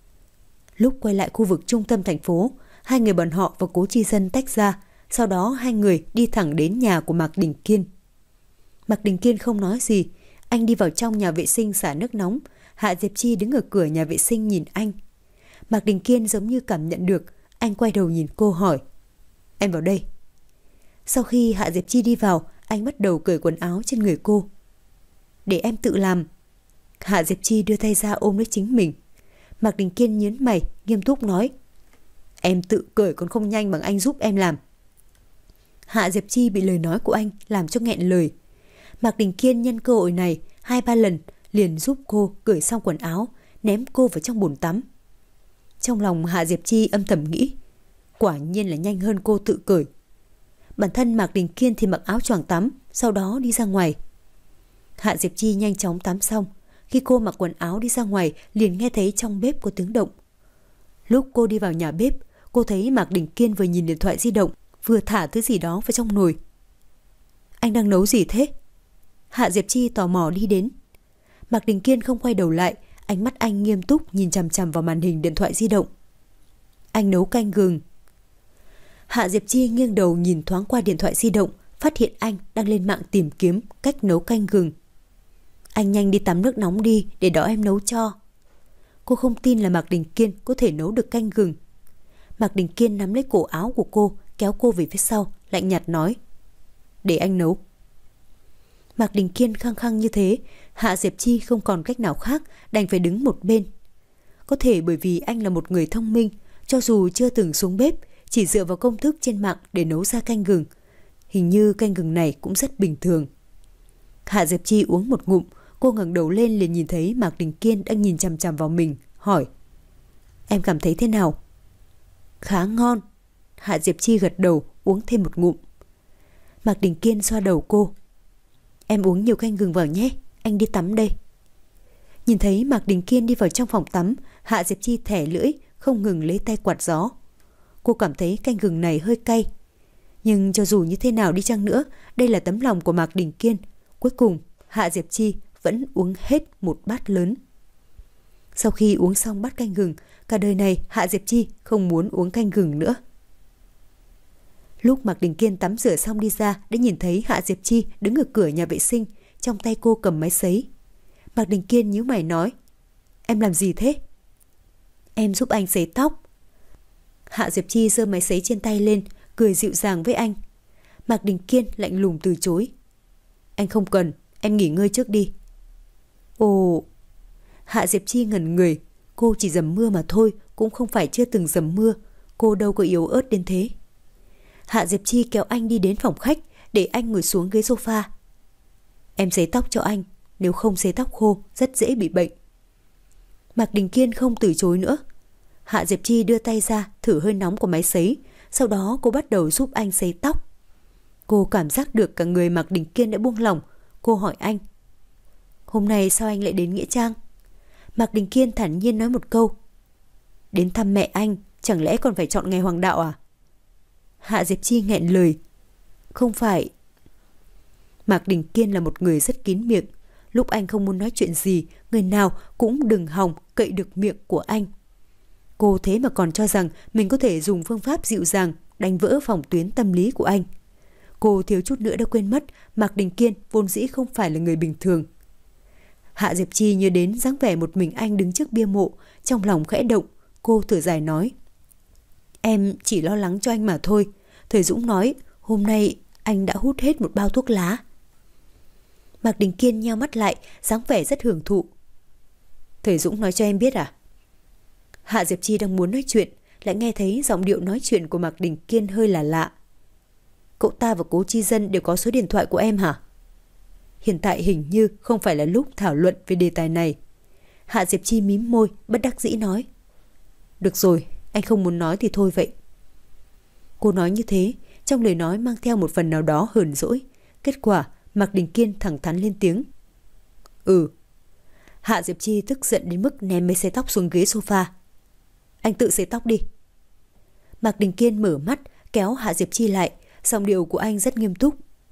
Lúc quay lại khu vực trung tâm thành phố, hai người bọn họ và Cố Chi Dân tách ra, sau đó hai người đi thẳng đến nhà của Mạc Đình Kiên. Mạc Đình Kiên không nói gì, anh đi vào trong nhà vệ sinh xả nước nóng. Hạ Diệp Chi đứng ở cửa nhà vệ sinh nhìn anh. Mạc Đình Kiên giống như cảm nhận được, anh quay đầu nhìn cô hỏi. Em vào đây. Sau khi Hạ Diệp Chi đi vào, anh bắt đầu cởi quần áo trên người cô. Để em tự làm. Hạ Diệp Chi đưa tay ra ôm lấy chính mình. Mạc Đình Kiên nhướng mày, nghiêm túc nói. Em tự cởi còn không nhanh bằng anh giúp em làm. Hạ Diệp Chi bị lời nói của anh làm cho nghẹn lời. Mạc Đình Kiên nhân cơ hội này hai ba lần liền giúp cô cởi xong quần áo, ném cô vào trong bồn tắm. Trong lòng Hạ Diệp Chi âm thầm nghĩ, quả nhiên là nhanh hơn cô tự cởi. Bản thân Mạc Đình Kiên thì mặc áo choàng tắm, sau đó đi ra ngoài. Hạ Diệp Chi nhanh chóng tắm xong, khi cô mặc quần áo đi ra ngoài liền nghe thấy trong bếp có tiếng động. Lúc cô đi vào nhà bếp, cô thấy Mạc Đình Kiên vừa nhìn điện thoại di động, vừa thả thứ gì đó vào trong nồi. Anh đang nấu gì thế? Hạ Diệp Chi tò mò đi đến. Mạc Đình Kiên không quay đầu lại, ánh mắt anh nghiêm túc nhìn chằm chằm vào màn hình điện thoại di động. Anh nấu canh gừng. Hạ Diệp Chi nghiêng đầu nhìn thoáng qua điện thoại di động, phát hiện anh đang lên mạng tìm kiếm cách nấu canh gừng. Anh nhanh đi tắm nước nóng đi để đó em nấu cho. Cô không tin là Mạc Đình Kiên có thể nấu được canh gừng. Mạc Đình Kiên nắm lấy cổ áo của cô, kéo cô về phía sau, lạnh nhạt nói. Để anh nấu. Mạc Đình Kiên khăng khăng như thế, Hạ Diệp Chi không còn cách nào khác, đành phải đứng một bên. Có thể bởi vì anh là một người thông minh, cho dù chưa từng xuống bếp, chỉ dựa vào công thức trên mạng để nấu ra canh gừng. Hình như canh gừng này cũng rất bình thường. Hạ Diệp Chi uống một ngụm, cô ngẩng đầu lên liền nhìn thấy Mạc Đình Kiên đang nhìn chằm chằm vào mình, hỏi. Em cảm thấy thế nào? Khá ngon. Hạ Diệp Chi gật đầu, uống thêm một ngụm. Mạc Đình Kiên xoa đầu cô. Em uống nhiều canh gừng vào nhé, anh đi tắm đây. Nhìn thấy Mạc Đình Kiên đi vào trong phòng tắm, Hạ Diệp Chi thẻ lưỡi, không ngừng lấy tay quạt gió. Cô cảm thấy canh gừng này hơi cay. Nhưng cho dù như thế nào đi chăng nữa, đây là tấm lòng của Mạc Đình Kiên. Cuối cùng, Hạ Diệp Chi vẫn uống hết một bát lớn. Sau khi uống xong bát canh gừng, cả đời này Hạ Diệp Chi không muốn uống canh gừng nữa. Lúc Mạc Đình Kiên tắm rửa xong đi ra, đã nhìn thấy Hạ Diệp Chi đứng ở cửa nhà vệ sinh, trong tay cô cầm máy sấy. Mạc Đình Kiên nhíu mày nói. Em làm gì thế? Em giúp anh sấy tóc. Hạ Diệp Chi giơ máy sấy trên tay lên, cười dịu dàng với anh. Mạc Đình Kiên lạnh lùng từ chối. Anh không cần, em nghỉ ngơi trước đi. Ồ. Hạ Diệp Chi ngẩn người. Cô chỉ dầm mưa mà thôi, cũng không phải chưa từng dầm mưa. Cô đâu có yếu ớt đến thế. Hạ Diệp Chi kéo anh đi đến phòng khách, để anh ngồi xuống ghế sofa. Em sấy tóc cho anh, nếu không sấy tóc khô rất dễ bị bệnh. Mạc Đình Kiên không từ chối nữa. Hạ Diệp Chi đưa tay ra thử hơi nóng của máy sấy, sau đó cô bắt đầu giúp anh sấy tóc. Cô cảm giác được cả người Mạc Đình Kiên đã buông lỏng. Cô hỏi anh. Hôm nay sao anh lại đến Nghĩa Trang? Mạc Đình Kiên thản nhiên nói một câu. Đến thăm mẹ anh, chẳng lẽ còn phải chọn ngày hoàng đạo à? Hạ Diệp Chi nghẹn lời. Không phải. Mạc Đình Kiên là một người rất kín miệng. Lúc anh không muốn nói chuyện gì, người nào cũng đừng hòng cậy được miệng của anh. Cô thế mà còn cho rằng mình có thể dùng phương pháp dịu dàng đánh vỡ phòng tuyến tâm lý của anh. Cô thiếu chút nữa đã quên mất Mạc Đình Kiên vốn dĩ không phải là người bình thường. Hạ Diệp Chi nhớ đến dáng vẻ một mình anh đứng trước bia mộ, trong lòng khẽ động. Cô thở dài nói: Em chỉ lo lắng cho anh mà thôi. Thầy Dũng nói hôm nay anh đã hút hết một bao thuốc lá. Mạc Đình Kiên nheo mắt lại, dáng vẻ rất hưởng thụ. Thầy Dũng nói cho em biết à? Hạ Diệp Chi đang muốn nói chuyện, lại nghe thấy giọng điệu nói chuyện của Mạc Đình Kiên hơi là lạ. Cậu ta và Cố Chi Dân đều có số điện thoại của em hả? Hiện tại hình như không phải là lúc thảo luận về đề tài này. Hạ Diệp Chi mím môi, bất đắc dĩ nói: Được rồi, anh không muốn nói thì thôi vậy. Cô nói như thế, trong lời nói mang theo một phần nào đó hờn dỗi. Kết quả, Mạc Đình Kiên thẳng thắn lên tiếng: Ừ. Hạ Diệp Chi tức giận đến mức ném mấy sợi tóc xuống ghế sofa. Anh tự sấy tóc đi. Mạc Đình Kiên mở mắt, kéo Hạ Diệp Chi lại. Giọng điệu của anh rất nghiêm túc.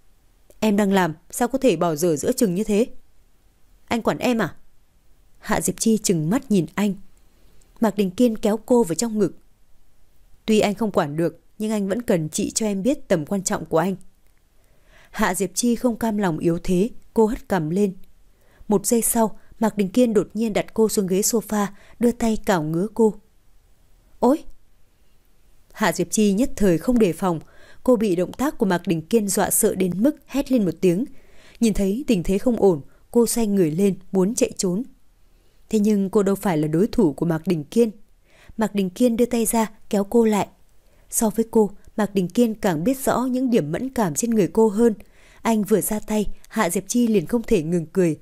Em đang làm, sao có thể bỏ dở giữa chừng như thế? Anh quản em à? Hạ Diệp Chi trừng mắt nhìn anh. Mạc Đình Kiên kéo cô vào trong ngực. Tuy anh không quản được, nhưng anh vẫn cần chị cho em biết tầm quan trọng của anh. Hạ Diệp Chi không cam lòng yếu thế, cô hất cằm lên. Một giây sau, Mạc Đình Kiên đột nhiên đặt cô xuống ghế sofa, đưa tay cào ngứa cô. Ôi! Hạ Diệp Chi nhất thời không đề phòng. Cô bị động tác của Mạc Đình Kiên dọa sợ đến mức hét lên một tiếng. Nhìn thấy tình thế không ổn, cô xoay người lên muốn chạy trốn. Thế nhưng cô đâu phải là đối thủ của Mạc Đình Kiên. Mạc Đình Kiên đưa tay ra kéo cô lại. So với cô, Mạc Đình Kiên càng biết rõ những điểm mẫn cảm trên người cô hơn. Anh vừa ra tay, Hạ Diệp Chi liền không thể ngừng cười.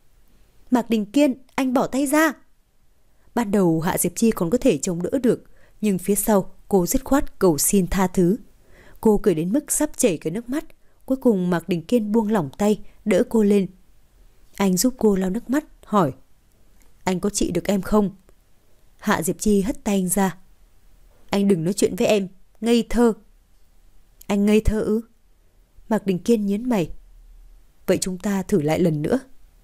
Mạc Đình Kiên, anh bỏ tay ra. Ban đầu Hạ Diệp Chi còn có thể chống đỡ được, nhưng phía sau cô dứt khoát cầu xin tha thứ. Cô cười đến mức sắp chảy cả nước mắt. Cuối cùng Mạc Đình Kiên buông lỏng tay, đỡ cô lên. Anh giúp cô lau nước mắt, hỏi: Anh có trị được em không? Hạ Diệp Chi hất tay anh ra. Anh đừng nói chuyện với em, ngây thơ. Anh ngây thơ ư? Mạc Đình Kiên nhướng mày. Vậy chúng ta thử lại lần nữa.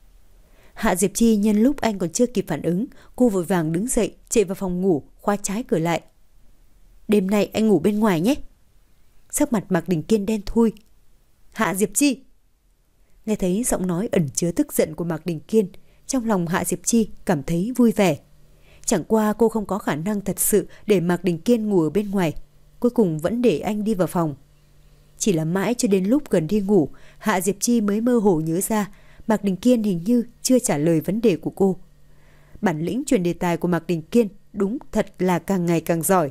Hạ Diệp Chi nhân lúc anh còn chưa kịp phản ứng, cô vội vàng đứng dậy, chạy vào phòng ngủ, khóa trái cửa lại. Đêm nay anh ngủ bên ngoài nhé. Sắc mặt Mạc Đình Kiên đen thui. Hạ Diệp Chi! Nghe thấy giọng nói ẩn chứa tức giận của Mạc Đình Kiên, trong lòng Hạ Diệp Chi cảm thấy vui vẻ. Chẳng qua cô không có khả năng thật sự để Mạc Đình Kiên ngủ ở bên ngoài, cuối cùng vẫn để anh đi vào phòng. Chỉ là mãi cho đến lúc gần đi ngủ, Hạ Diệp Chi mới mơ hồ nhớ ra Mạc Đình Kiên hình như chưa trả lời vấn đề của cô. Bản lĩnh truyền đề tài của Mạc Đình Kiên đúng thật là càng ngày càng giỏi.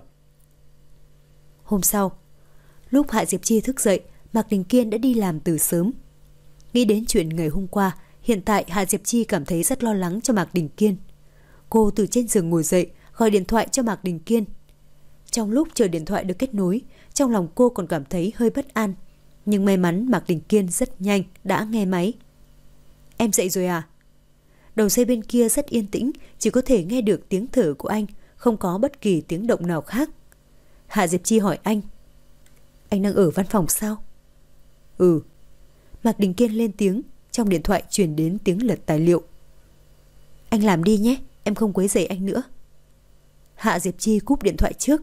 Hôm sau, lúc Hạ Diệp Chi thức dậy, Mạc Đình Kiên đã đi làm từ sớm. Nghĩ đến chuyện ngày hôm qua, hiện tại Hạ Diệp Chi cảm thấy rất lo lắng cho Mạc Đình Kiên. Cô từ trên giường ngồi dậy, gọi điện thoại cho Mạc Đình Kiên. Trong lúc chờ điện thoại được kết nối, trong lòng cô còn cảm thấy hơi bất an. Nhưng may mắn Mạc Đình Kiên rất nhanh đã nghe máy. Em dậy rồi à? Đầu dây bên kia rất yên tĩnh, chỉ có thể nghe được tiếng thở của anh, không có bất kỳ tiếng động nào khác. Hạ Diệp Chi hỏi anh. Anh đang ở văn phòng sao? Ừ. Mạc Đình Kiên lên tiếng, trong điện thoại truyền đến tiếng lật tài liệu. Anh làm đi nhé, em không quấy rầy anh nữa. Hạ Diệp Chi cúp điện thoại trước.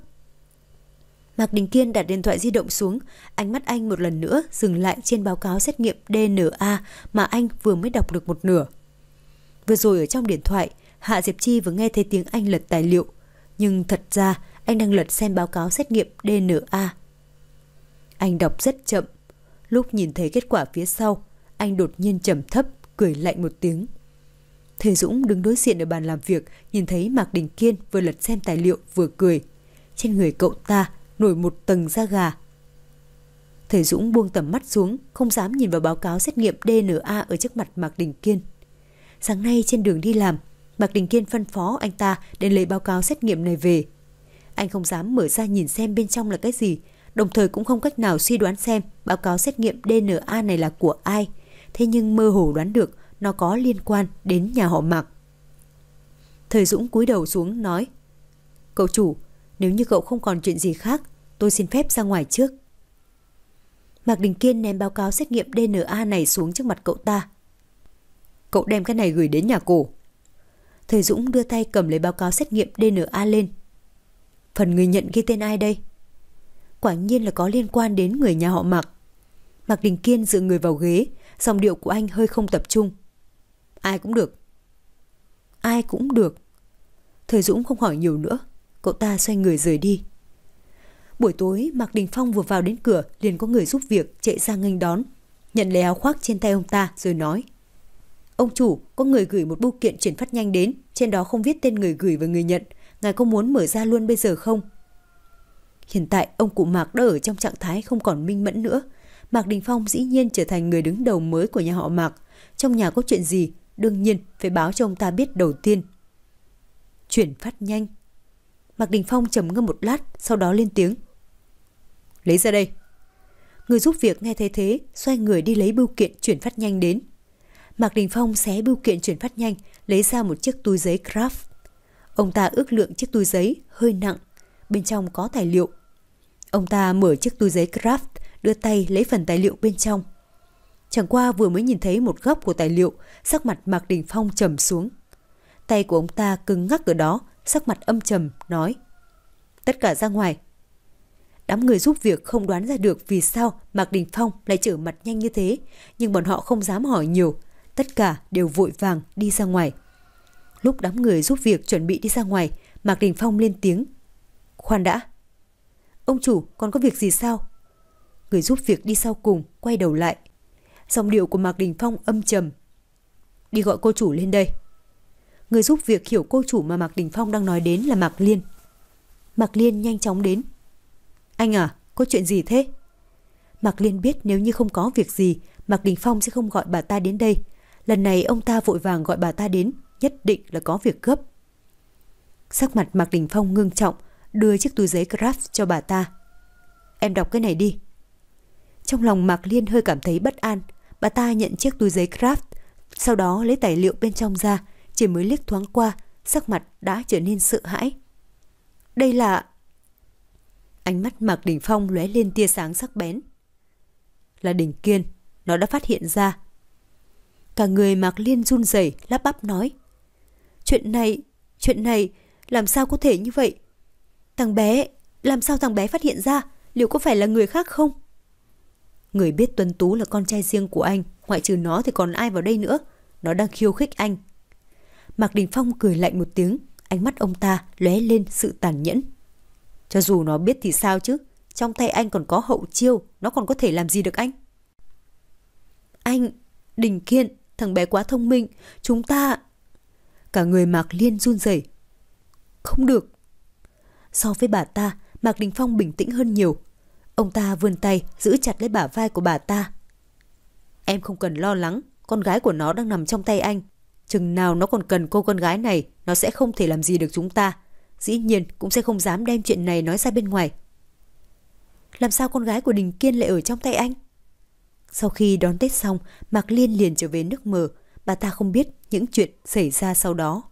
Mạc Đình Kiên đặt điện thoại di động xuống, ánh mắt anh một lần nữa dừng lại trên báo cáo xét nghiệm đê en a mà anh vừa mới đọc được một nửa. Vừa rồi ở trong điện thoại, Hạ Diệp Chi vừa nghe thấy tiếng anh lật tài liệu, nhưng thật ra anh đang lật xem báo cáo xét nghiệm đê en a. Anh đọc rất chậm. Lúc nhìn thấy kết quả phía sau, anh đột nhiên trầm thấp, cười lạnh một tiếng. Thầy Dũng đứng đối diện ở bàn làm việc, nhìn thấy Mạc Đình Kiên vừa lật xem tài liệu vừa cười. Trên người cậu ta nổi một tầng da gà. Thầy Dũng buông tầm mắt xuống, không dám nhìn vào báo cáo xét nghiệm đê en a ở trước mặt Mạc Đình Kiên. Sáng nay trên đường đi làm, Mạc Đình Kiên phân phó anh ta đến lấy báo cáo xét nghiệm này về. Anh không dám mở ra nhìn xem bên trong là cái gì, đồng thời cũng không cách nào suy đoán xem báo cáo xét nghiệm đê en a này là của ai. Thế nhưng mơ hồ đoán được nó có liên quan đến nhà họ Mạc. Thầy Dũng cúi đầu xuống nói: Cậu chủ, nếu như cậu không còn chuyện gì khác, tôi xin phép ra ngoài trước. Mạc Đình Kiên ném báo cáo xét nghiệm đê en a này xuống trước mặt cậu ta. Cậu đem cái này gửi đến nhà cổ. Thời Dũng đưa tay cầm lấy báo cáo xét nghiệm đê en a lên. Phần người nhận ghi tên ai đây? Quả nhiên là có liên quan đến người nhà họ Mạc. Mạc Đình Kiên dựa người vào ghế, giọng điệu của anh hơi không tập trung. Ai cũng được. Ai cũng được. Thời Dũng không hỏi nhiều nữa, cậu ta xoay người rời đi. Buổi tối, Mạc Đình Phong vừa vào đến cửa liền có người giúp việc chạy ra nghênh đón, nhận lấy áo khoác trên tay ông ta rồi nói: Ông chủ, có người gửi một bưu kiện chuyển phát nhanh đến, trên đó không viết tên người gửi và người nhận, ngài có muốn mở ra luôn bây giờ không? Hiện tại ông cụ Mạc đã ở trong trạng thái không còn minh mẫn nữa. Mạc Đình Phong dĩ nhiên trở thành người đứng đầu mới của nhà họ Mạc. Trong nhà có chuyện gì, đương nhiên phải báo cho ông ta biết đầu tiên. Chuyển phát nhanh. Mạc Đình Phong trầm ngâm một lát, sau đó lên tiếng: Lấy ra đây. Người giúp việc nghe thấy thế, xoay người đi lấy bưu kiện chuyển phát nhanh đến. Mạc Đình Phong xé bưu kiện chuyển phát nhanh, lấy ra một chiếc túi giấy Kraft. Ông ta ước lượng chiếc túi giấy hơi nặng, bên trong có tài liệu. Ông ta mở chiếc túi giấy Kraft, đưa tay lấy phần tài liệu bên trong. Chẳng qua vừa mới nhìn thấy một góc của tài liệu, sắc mặt Mạc Đình Phong trầm xuống. Tay của ông ta cứng ngắc ở đó, sắc mặt âm trầm, nói: Tất cả ra ngoài. Đám người giúp việc không đoán ra được vì sao Mạc Đình Phong lại trở mặt nhanh như thế, nhưng bọn họ không dám hỏi nhiều, tất cả đều vội vàng đi ra ngoài. Lúc đám người giúp việc chuẩn bị đi ra ngoài, Mạc Đình Phong lên tiếng: Khoan đã. Ông chủ, còn có việc gì sao? Người giúp việc đi sau cùng quay đầu lại. Giọng điệu của Mạc Đình Phong âm trầm: Đi gọi cô chủ lên đây. Người giúp việc hiểu cô chủ mà Mạc Đình Phong đang nói đến là Mạc Liên. Mạc Liên nhanh chóng đến. Anh à, có chuyện gì thế? Mạc Liên biết nếu như không có việc gì, Mạc Đình Phong sẽ không gọi bà ta đến đây. Lần này ông ta vội vàng gọi bà ta đến, nhất định là có việc gấp. Sắc mặt Mạc Đình Phong ngưng trọng, đưa chiếc túi giấy Kraft cho bà ta. Em đọc cái này đi. Trong lòng Mạc Liên hơi cảm thấy bất an. Bà ta nhận chiếc túi giấy Kraft, sau đó lấy tài liệu bên trong ra, chỉ mới liếc thoáng qua, sắc mặt đã trở nên sợ hãi. Đây là... Ánh mắt Mạc Đình Phong lóe lên tia sáng sắc bén. Là Đình Kiên, nó đã phát hiện ra. Cả người Mạc Liên run rẩy lắp bắp nói: Chuyện này, chuyện này, làm sao có thể như vậy? Thằng bé, làm sao thằng bé phát hiện ra? Liệu có phải là người khác không? Người biết Tuấn Tú là con trai riêng của anh, ngoại trừ nó thì còn ai vào đây nữa? Nó đang khiêu khích anh. Mạc Đình Phong cười lạnh một tiếng, ánh mắt ông ta lóe lên sự tàn nhẫn. Cho dù nó biết thì sao chứ? Trong tay anh còn có hậu chiêu, nó còn có thể làm gì được anh? Anh, Đình Kiên, thằng bé quá thông minh, chúng ta... Cả người Mạc Liên run rẩy. Không được. So với bà ta, Mạc Đình Phong bình tĩnh hơn nhiều. Ông ta vươn tay giữ chặt lấy bả vai của bà ta. Em không cần lo lắng, con gái của nó đang nằm trong tay anh. Chừng nào nó còn cần cô con gái này, nó sẽ không thể làm gì được chúng ta. Dĩ nhiên cũng sẽ không dám đem chuyện này nói ra bên ngoài. Làm sao con gái của Đình Kiên lại ở trong tay anh? Sau khi đón Tết xong, Mạc Liên liền trở về nước mờ. Bà ta không biết những chuyện xảy ra sau đó.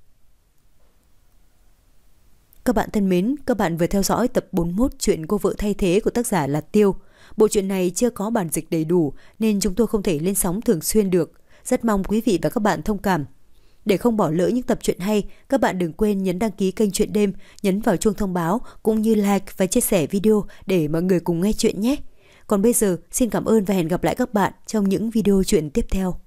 Các bạn thân mến, các bạn vừa theo dõi tập bốn mươi mốt chuyện Cô vợ thay thế của tác giả là Tiêu. Bộ truyện này chưa có bản dịch đầy đủ nên chúng tôi không thể lên sóng thường xuyên được. Rất mong quý vị và các bạn thông cảm. Để không bỏ lỡ những tập truyện hay, các bạn đừng quên nhấn đăng ký kênh Truyện Đêm, nhấn vào chuông thông báo cũng như like và chia sẻ video để mọi người cùng nghe chuyện nhé. Còn bây giờ, xin cảm ơn và hẹn gặp lại các bạn trong những video truyện tiếp theo.